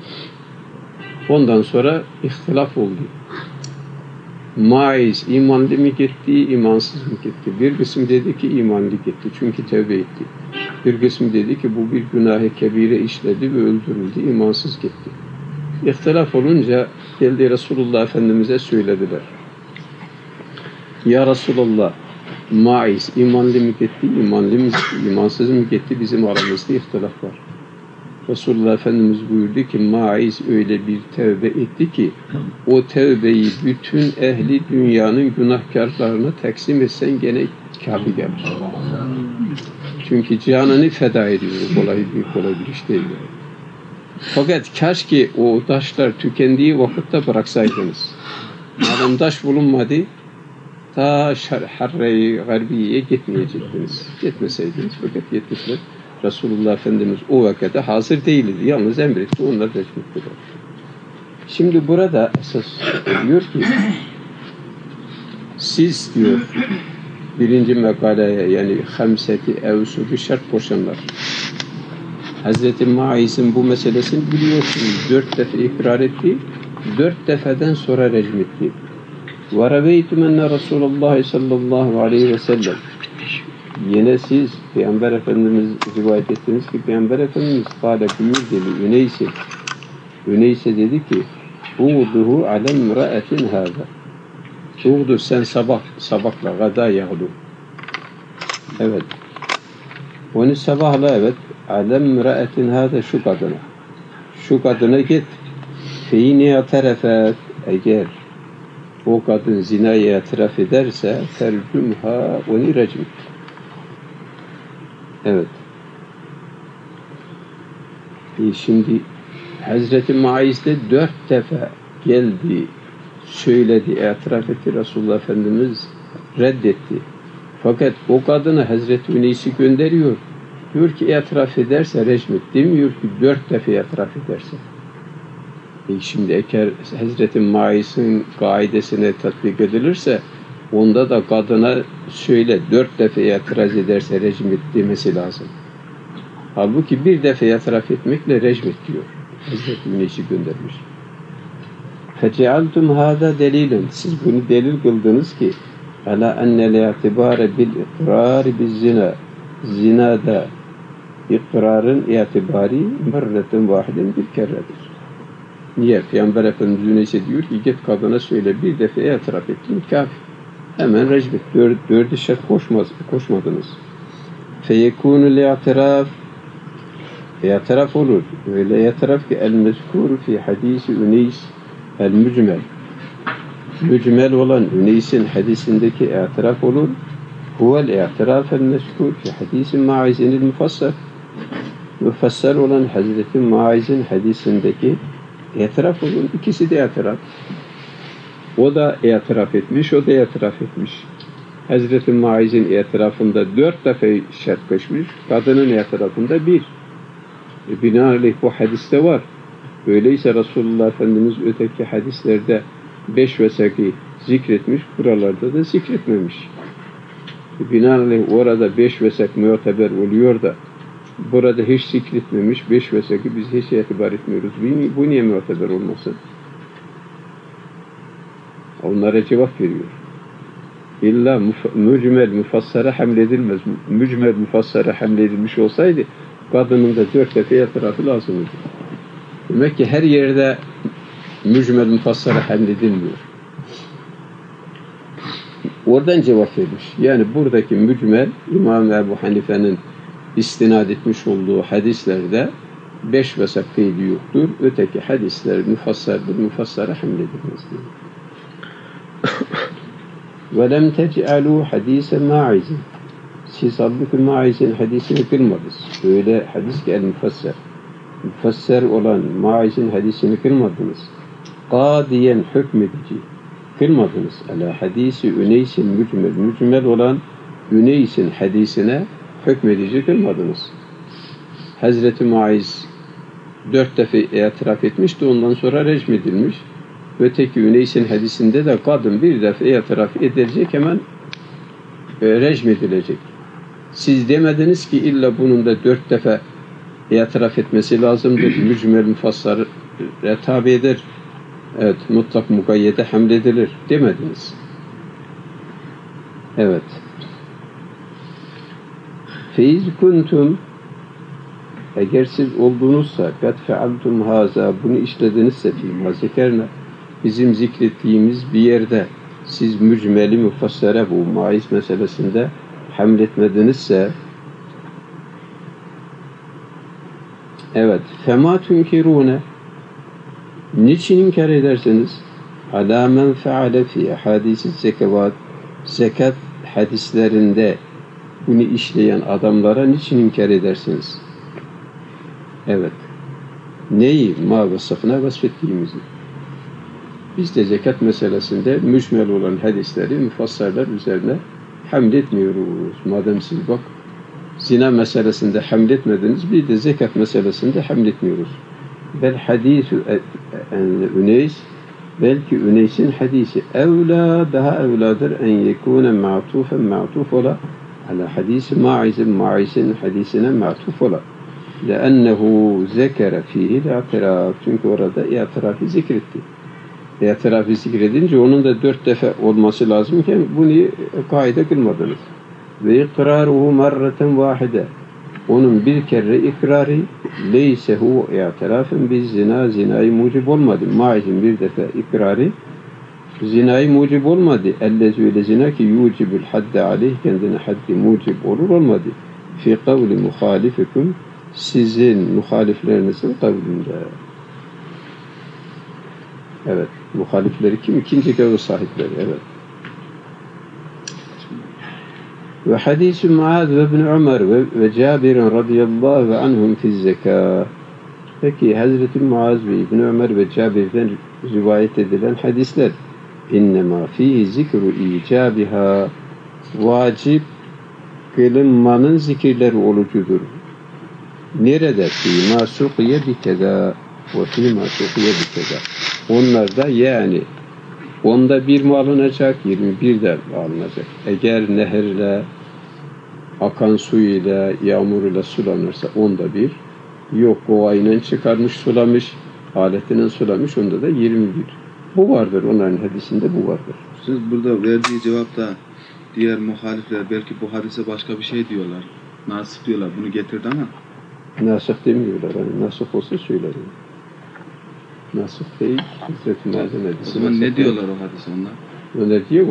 A: Ondan sonra ihtilaf oldu. Maiz imanlı mı gitti, imansız mı gitti? Bir kısım dedi ki imanlı gitti, çünkü tevbe etti. Bir kısım dedi ki bu bir günah-ı kebire işledi ve öldürüldü, imansız gitti. İhtilaf olunca geldi Resulullah Efendimiz'e söylediler. Ya Resulullah, Maiz imanlı mı gitti, imansız mı gitti? Bizim aramızda ihtilaf var. Resulullah Efendimiz buyurdu ki Maiz öyle bir tevbe etti ki o tevbeyi bütün ehli dünyanın günahkarlarına taksim etsen gene kafi gelir. Çünkü canını feda ediyor. Kolay bir iş değil. Fakat keşke o taşlar tükendiği vakitte bıraksaydınız. Madem taş bulunmadı, ta Harre-i Garbiye'ye gitmeyecektiniz. Gitmeseydiniz, fakat gitmişler. Resulullah Efendimiz o vakitte hazır değildi. Yalnız emretti, onlar da etmektedir. Şimdi burada esas diyor ki siz diyor birinci mekaleye yani hamseti evsudu şart koşanlar. Hazreti Maiz'in bu meselesini biliyorsunuz. 4 defa ikrar etti. 4 defadan sonra recmetti. وَرَبَيْتُ مَنَّ رَسُولَ اللّٰهِ sallallahu aleyhi ve sellem. Yine siz Peygamber Efendimiz rivayet ettiniz ki Peygamber Efendimiz kâle buyur dedi Üneyse dedi ki uğduhu alem ra'etin hâzâ. Uğdu sen sabahla gada yağdu. Evet. Onu sabahla evet alem ra'etin hâzâ şu kadına git feyni terefet eğer o kadın zinaya itiraf ederse fercumha onu recm. Evet. Şimdi Hazreti Maiz'de 4 defa geldi, söyledi, itiraf etti. Resulullah Efendimiz reddetti. Fakat o kadını Hazreti Üneys'i gönderiyor. Diyor ki itiraf ederse recm et. Demiyor ki 4 defa itiraf ederse. Şimdi eğer Hazreti Maiz'in kaidesine tatbik edilirse onda da kadına söyle 4 defa itiraz ederse recm et demesi lazım. Halbuki bir defa itiraf etmekle recm et diyor. Hazreti Üneys'i göndermiş. فَجَعَلْتُمْ هَذَا دَلِيلًا Siz bunu delil kıldınız ki عَلَى أَنَّ الْاَعْتِبَارَ بِالْاِقْرَارِ بِالزِّنَا Zinada ikrarın itibari merreten vahiden bir keredir. Niye? Peygamber Efendimiz Üneys'e diyor ki git kadına söyle bir defa itiraf ettin kafi. Hemen recm et. 4 şart koşmadınız. فَيَكُونُ الْاِعْتِرَافِ İtiraf olur. Öyle itiraf ki el-mezkur fi hadisi Üneys el-mücmel. Mücmel olan Üneys'in hadisindeki itiraf olur. Huvel itiraf el-mezkur fi hadisi Maiz'in el-mufassar. Mufassar olan Hazreti Maiz'in hadisindeki itiraf olur. İkisi de itiraf. O da itiraf etmiş, o da itiraf etmiş. Hazreti Maiz'in itirafında 4 defa şart koşmuş, kadının itirafında 1. Binaenaleyh bu hadiste var. Öyleyse Resulullah Efendimiz öteki hadislerde 5 vesaki zikretmiş, buralarda da zikretmemiş. Binaenaleyh orada 5 vesak muteber oluyor da burada hiç zikretmemiş, 5 vesaki biz hiç itibar etmiyoruz. Bu niye muteber olmasın? Onlara cevap veriyor. İlla mücmel mufassara hamledilmez. Mücmel mufassara hamledilmiş olsaydı kadının da 4 defa itirafı lazımdı. Demek ki her yerde mücmel mufassara hamledilmiyor. Oradan cevap vermiş. Yani buradaki mücmel İmam Ebu Hanife'nin istinad etmiş olduğu hadislerde 5 vesak kaydı yoktur. Öteki hadisler mufassardır. Mufassara hamledilmez diyor. وَلَمْ تَجْعَلُوا حَد۪يسَ مَاعِزٍ Siz halbuki Maiz'in hadisini kılmadınız. Öyle hadis ki el-mufassar. Mufassar olan Maiz'in hadisini kılmadınız. قَادِيًا hükmedici kılmadınız. Ala hadisi Üneys'in mücmel. Mücmel olan Üneys'in hadisine hükmedici kılmadınız. Hazreti Maiz 4 defa itiraf etmişti. Ondan sonra recm edilmiş. Öteki Üneys'in hadisinde de kadın bir defa itiraf edilecek, hemen recm edilecek. Siz demediniz ki illa bunun da 4 defa itiraf etmesi lazımdır. Mücmel mufassara tabidir. Evet, mutlak mukayyede hamledilir demediniz. Evet. Feiz kuntum eğer siz olduğunuzsa kad fealtum haza bunu işledinizse fîmâ zekerna bizim zikrettiğimiz bir yerde siz mücmeli mufassara bu maiz meselesinde hamletmedinizse evet femâ tunkirûne niçin inkar edersiniz? Alâ men feale fî hadîs-i zekevat zekat hadislerinde bunu işleyen adamlara niçin inkar edersiniz? Evet. Neyi? Ma vasıfına vasfettiğimizi. Biz de zekat meselesinde mücmel olan hadisleri mufassarlar üzerine hamletmiyoruz. Madem siz bak zina meselesinde hamletmediniz, bir de zekat meselesinde hamletmiyoruz. Bel hadîsü Üneys belki Üneys'in hadisi evla, daha evladır en yekûne ma'tufen, ma'tuf ola ala hadisi Ma'iz'in hadisine ma'tuf ola. Lennehu zekere fihi i'tiraf. Çünkü orada i'tirafı zikretti. İ'tirafı zikredince onun da 4 defa olması lazımken bunu kaide kılmadınız. Ve ikraruhu marreten vahide. Onun bir kere ikrarı leyse hu i'tirafın biz zinayı mucib olmadı. Maiz'in bir defa ikrarı zinayı mucib olmadı. Ellezü ile zina ki yucibul hadde aleyh, kendine haddi mucib olur olmadı. Fi kavli muhalifikum, sizin muhaliflerinizin kavlinde. Evet. Muhalifleri kim? İkinci kavli sahipleri. Evet. Ve hadis-i Muaz ve ibn Ömer ve Cabir radıyallahu anhum fi zekâ. Peki Hazreti Muaz ve İbn Ömer ve Cabir'den rivayet edilen hadisler innema fihi zikru icabiha, vacip kılınmanın zikirleri olucudur. Nerede? Fîmâ suqiye bikeda ve fîmâ suqiye bikeda. Onlar da yani onda bir mi alınacak, 21'de alınacak. Eğer nehirle, akan su ile, yağmur ile sulanırsa onda bir. Yok, kovayla çıkarmış, sulamış, aletinin sulamış, onda da 21. Bu vardır, onların hadisinde bu vardır.
C: Siz burada verdiği cevapta diğer muhalifler belki bu hadise başka bir şey diyorlar. Nasip diyorlar, bunu getirdi ama.
A: Nasih demiyorlar, hani nasih olsa söylerim. Nasih değil, Hazreti Muaz'ın hadisi.
C: O zaman ne diyorlar o hadise onlar?
A: Onlar diyor,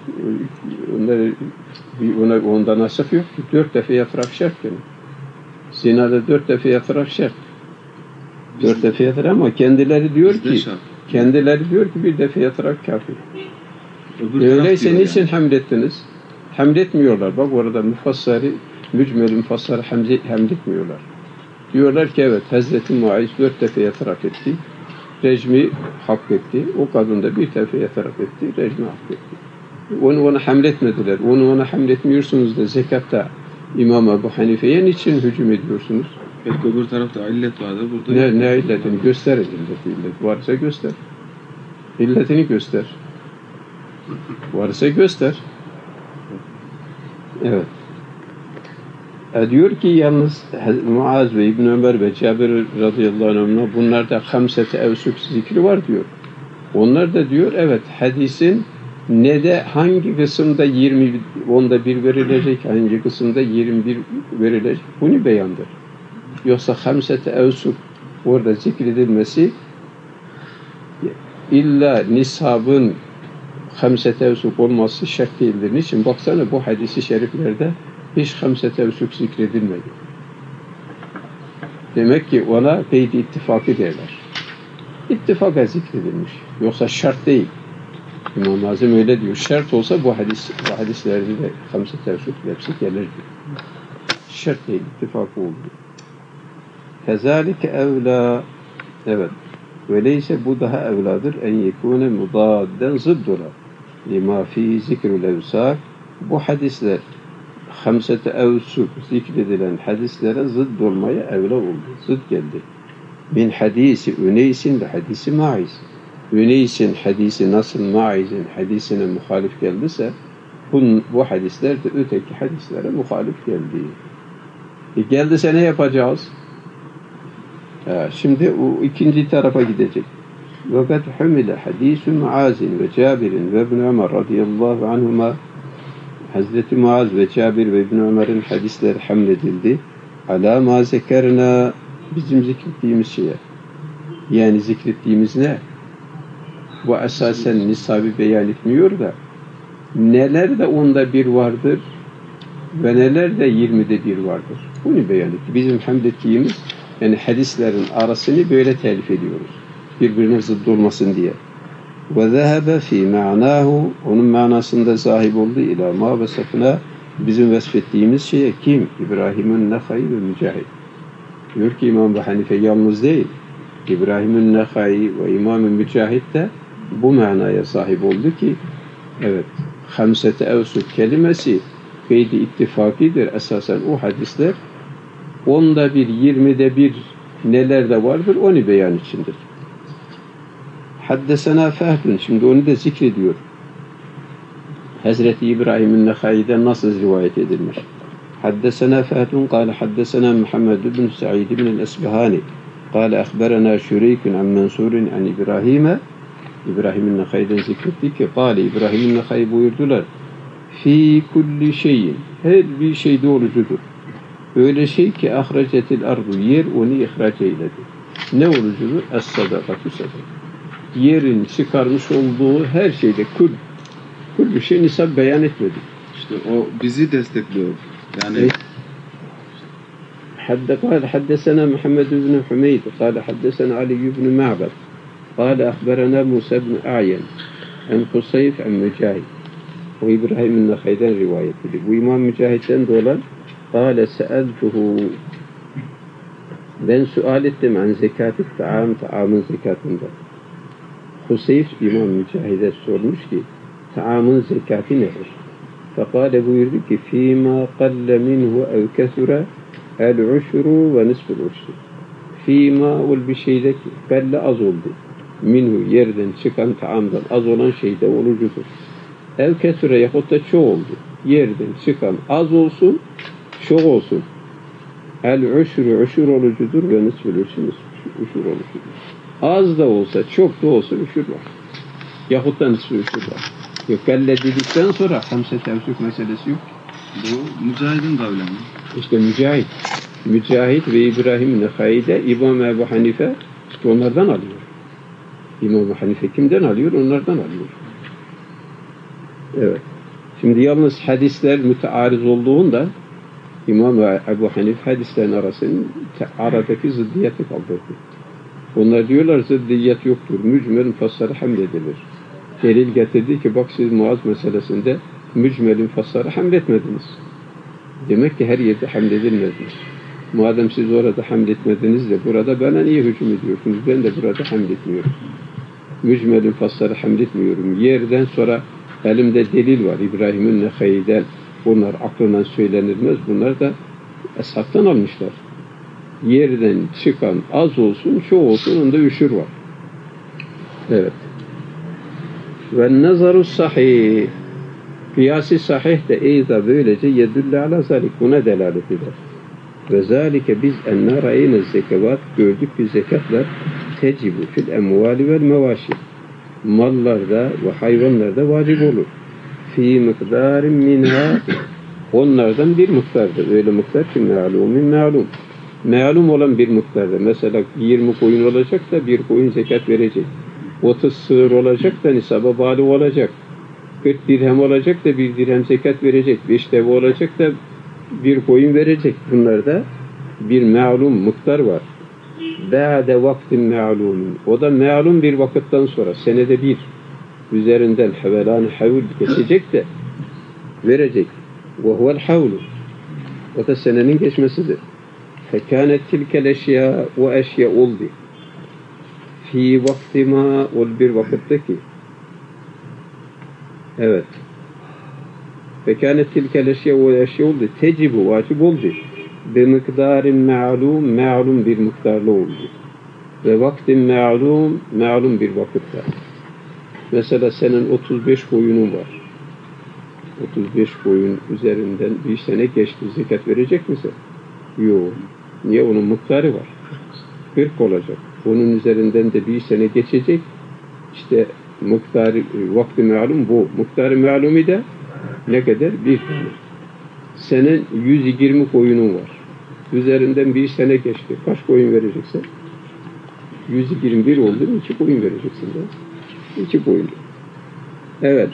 A: onda nasih yok. 4 defa yatırak şart yani. Zinada 4 defa yatırak şart. 4 defa yatırak ama kendileri diyor ki bir defa yatırak kafi. Öyleyse niçin hamlettiniz? Hamletmiyorlar. Bak orada mücmel mufassarı hamletmiyorlar. Diyorlar ki evet, Hazreti Muaz 4 defa yatırak etti. Rejmi hak etti. O kadın da bir defa yatırak etti. Rejmi hak etti. Onu hamletmediler. Onu hamletmiyorsunuz da zekatta İmam Ebu Hanife'ye niçin hücum ediyorsunuz?
C: Belki öbür tarafta illet vardır. Burada
A: ne illetini göster. İllet varsa göster. İlletini göster. Varsa göster. Evet. Diyor ki yalnız Muaz ve İbn Ömer ve Cabir radıyallahu anh'a bunlarda hamsete evsuk zikri var diyor. Onlar da diyor evet, hadisin ne de hangi kısımda 10'da 1 verilecek, hangi kısımda 21 verilecek, bunu beyandır. Yoksa hamsete evsuk orada zikredilmesi illa nisabın hamsete evsuk olması şart değildir. Niçin? Baksana bu hadisi şeriflerde hiç hamsete evsuk zikredilmedi. Demek ki ona peydi ittifakı derler. İttifaka zikredilmiş. Yoksa şart değil. İmam-ı Azam öyle diyor. Şart olsa bu hadislerde de hamsete evsuk hepsi gelirdi. Şart değil. İttifakı oldu. Kezalike evla. Evet. Öyleyse bu daha evladır. En yekûne mudadden zıddura. Lima fi zikrul evsak. Bu hadisler hamsete evsuk zikredilen hadislere zıdd olmaya evla oldu. Zıdd geldi. Min hadisi Üneys'in ve hadisi Ma'iz. Üneys'in hadisi nasıl Ma'iz'in hadisine muhalif geldiyse bu hadisler de öteki hadislere muhalif geldi. Geldiyse ne yapacağız? Şimdi o ikinci tarafa gidecek. وَقَدْ حُمِلَ حَد۪يسُ مُعَازٍ وَجَابِرٍ وَابْنُ عُمَرْ radıyallahu anhuma. Hazreti Muaz ve Cabir ve İbn Ömer'in hadisleri hamledildi. Ala ma zekerna, bizim zikrettiğimiz şeye. Yani zikrettiğimiz ne? Bu esasen nisabı beyan etmiyor da neler de 10'da 1 vardır ve neler de 20'de 1 vardır. Bunu beyan etti. Bizim hamlettiğimiz yani hadislerin arasını böyle telif ediyoruz. Birbirine zıdd olmasın diye. وَذَهَبَ فِي مَعْنَاهُ, onun manasında sahip oldu ila ma vesefna, bizim vesfettiğimiz şeye kim? İbrahim'in Nehai ve Mücahit. Diyor ki İmam Ebu Hanife yalnız değil. İbrahim'in Nehai ve İmam-ı Mücahit de bu manaya sahip oldu ki evet, hamsete evsuk kelimesi kaydı ittifakidir. Esasen o hadisler 10'da 1, 20'de 1 neler de vardır onu beyan içindir. Haddesena Fehdun. Şimdi onu da zikrediyor. Hazreti İbrahim'in Nehai'den nasıl rivayet edilmiş? Haddesena Fehdun kâle haddesena Muhammed bin Sa'id bin el-Esbahani kâle ehberena Şüreykün an Mensur'un an İbrahim'e İbrahim'in Nehai'den zikretti ki kâle İbrahim'in Nehai buyurdular fi kulli şeyin her bir şey doğrucudur. Öyle şey ki ahrecetil ardu yer onu ihraç eyledi. Ne orucudur? Es-sadakatü sadak. Yerin çıkarmış olduğu her şeyde kul bir şey nisab beyan etmedi.
C: İşte o bizi destekliyor. Yani
A: قال حدثنا محمد بن حميد قال حدثنا علي بن معبد قال أخبرنا موسى بن أعين عن قصيف عن مجاهد وإبراهيم النخعي'den rivayet ediyor. Bu İmam Mücahit'ten dolayı قال سألته ben sual ettim an zekat-ı taamın zekatında. Huseyf İmam Mücahid'e sormuş ki taamın zekatı nedir? Fekale buyurdu ki fîmâ qalle minhu ev kesura el-uşru ve nisful uşru. Fîmâ ol bir şeyde ki qalle az oldu. Minhu yerden çıkan taamdan az olan şeyde orucudur. Ev kesura yahut da çok oldu. Yerden çıkan az olsun, çok olsun. El-uşru orucudur ve nisful uşur orucudur. Az da olsa, çok da olsa üşür var. Yahut da nisful üşür var. Yok, elle dedikten sonra hamse tevsük meselesi yok.
C: bu Mücahid'in kavli mi?
A: İşte Mücahit ve İbrahim Nehai'de İmam Ebu Hanife işte onlardan alıyor. İmam Ebu Hanife kimden alıyor? Onlardan alıyor. Evet. Şimdi yalnız hadisler müteariz olduğunda İmam Ebu Hanife hadislerin arasının aradaki zıddiyeti kaldırdı. Onlar diyorlar zıddiyet yoktur. Mücmel mufassara hamledilir. Delil getirdi ki bak siz Muaz meselesinde mücmel mufassara hamletmediniz. Demek ki her yerde hamledilmezmiş. Madem siz orada hamletmediniz de burada bana niye hücum ediyorsunuz? Ben de burada hamletmiyorum. Mücmel mufassara hamletmiyorum. Yerden sonra elimde delil var. İbrahim'in Nehai'den. Bunlar aklından söylenilmez. Bunlar da eshabtan almışlar. Yerden çıkan az olsun, çok olsun, onda üşür var. Evet. Ve nazaru sahih. Kıyası sahih de eyza böylece yedülle ala zalik. Buna delalet eder. Ve zalike biz enne ra'yne zekevat gördük ki zekatlar tecibu fil emvali vel mevaşi. Mallarda ve hayvanlarda vacip olur. Fi mikdarin minha onlardan bir miktardır. Öyle miktar ki ma'lum. Ma'lum olan bir miktarda. Mesela 20 koyun olacak da bir koyun zekat verecek. 30 sığır olacak da nisaba bağlı olacak. 40 dirhem olacak da bir dirhem zekat verecek. 5 deve olacak da bir koyun verecek. Bunlarda bir ma'lum miktar var. Ba'de vaktin ma'lumin. O da ma'lum bir vakitten sonra. Senede bir. Üzerinden hevelan havul geçecek de verecek. Ve huvel havlu. O da senenin geçmesidir. Fekânet tilkel eşya ve eşya oldu. Fi vakti ma ol bir vakitte ki. Evet. Fekânet tilkel eşya ve eşya oldu. Tecibu vacip oldu. Bi mikdarin ma'lum bir miktarlı oldu. Ve vaktin ma'lum bir vakitte. Mesela senin 35 koyunun var. 35 koyun üzerinden bir sene geçti. Zekat verecek misin? Yok. Niye? Onun miktarı var. 40 olacak. Onun üzerinden de bir sene geçecek. İşte miktarı, vakti malum bu. Miktarı malumi de ne kadar? Bir tane. Senin 120 koyunun var. Üzerinden bir sene geçti. Kaç koyun vereceksin? 121 oldu mu? 2 koyun vereceksin de. 2 koyun. Evet.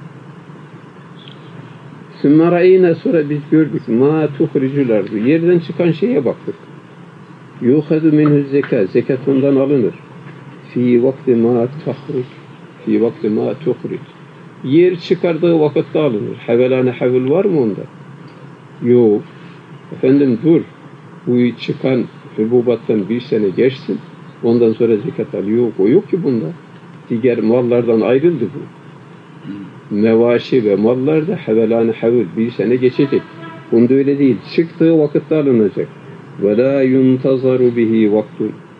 A: Sümmara'yına sonra biz gördük. Ma tuhriculardı. Yerden çıkan şeye baktık. Yuhadu minhu zekat. Zekat ondan alınır. Fi vakti ma tahruc. Fi vakti ma tuhric. Yer çıkardığı vakitte alınır. Hevelâne havul var mı onda? Yok. Efendim dur. Bu çıkan hububattan bir sene geçsin. Ondan sonra zekat alıyor. Yok. O yok ki bunda. Diğer mallardan ayrıldı bu. Mevaşi ve mallar da hevelâne havul bir sene geçecek. Bunda öyle değil. Çıktığı vakitte alınacak. Ve lâ yuntazaru bihi vaktun.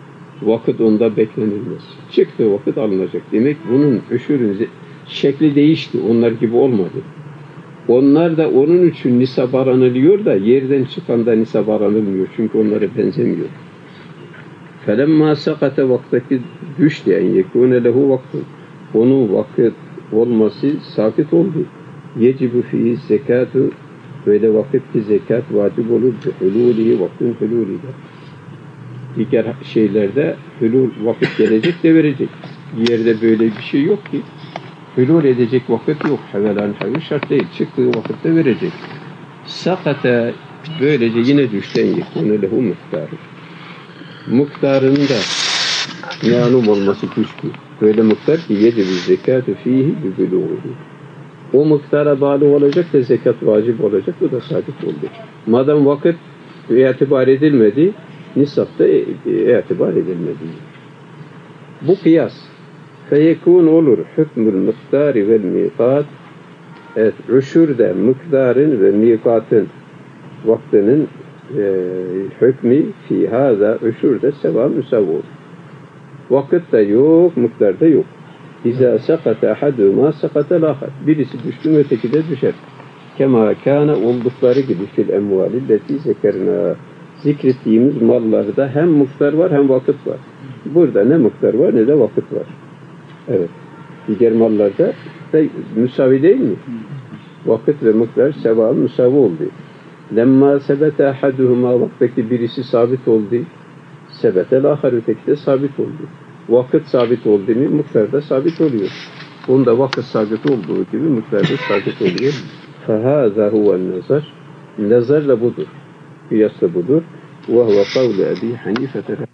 A: vakit onda beklenilmez. Çıktığı vakit alınacak. Demek bunun öşürün şekli değişti. Onlar gibi olmadı. Onlar da onun için nisab aranılıyor da yerden çıkan da nisab aranılmıyor. Çünkü onlara benzemiyor. فَلَمَّا سَقَتَ vaktaki düştü. En yekûne lehu vaktun. Onun vakit olması sakit oldu. Yecibu fihi zekatu, böyle vakit ki zekat vacip olur. Hululihi vaktin hululihi. Diğer şeylerde hulul vakit gelecek de verecek. Yerde böyle bir şey yok ki. Hulul edecek vakit yok. Hevelan hevel şart değil. Çıktığı vakitte verecek. Sakata böylece yine düşten yekûne lehu miktarı. Miktarının da malum olması düştü. Böyle miktar ki yecibu zekatu fihi bi buluğuhu. O miktara bağlı olacak da zekat vacip olacak. Bu da sabit oldu. Madem vakit itibar edilmedi, nisapta itibar edilmedi. Bu kıyas. Feyekûn olur hükmül miktari vel mikat. Evet, üşürde miktarın ve mikatın vaktinin hükmü fi hâzâ üşürde seva müsavvur. Vakit de yok, miktar da yok. İzâ sakata ahadûmâ sakata l'âhar. Birisi düştü, öteki de düşer. Kemâ kâne oldukları gibi fil emvâli leti zekerna. Zikrettiğimiz mallarda hem miktar var hem vakit var. Burada ne miktar var ne de vakit var. Evet. Diğer mallarda da müsavi değil mi? Vakit ve miktar seva müsavi oldu. Lemma sebete ahaduhuma vaktaki birisi sabit oldu. Sebete l'âhar öteki de sabit oldu. Vakit sabit oldu mu miktar da sabit oluyor. Bunda vakit sabit olduğu gibi miktar da sabit oluyor. فَهَذَا هُوَ النَّظَرِ Nazarla budur. Kıyasla budur. وَهُوَ قَوْلِ أَبِي حَنِيفَةَ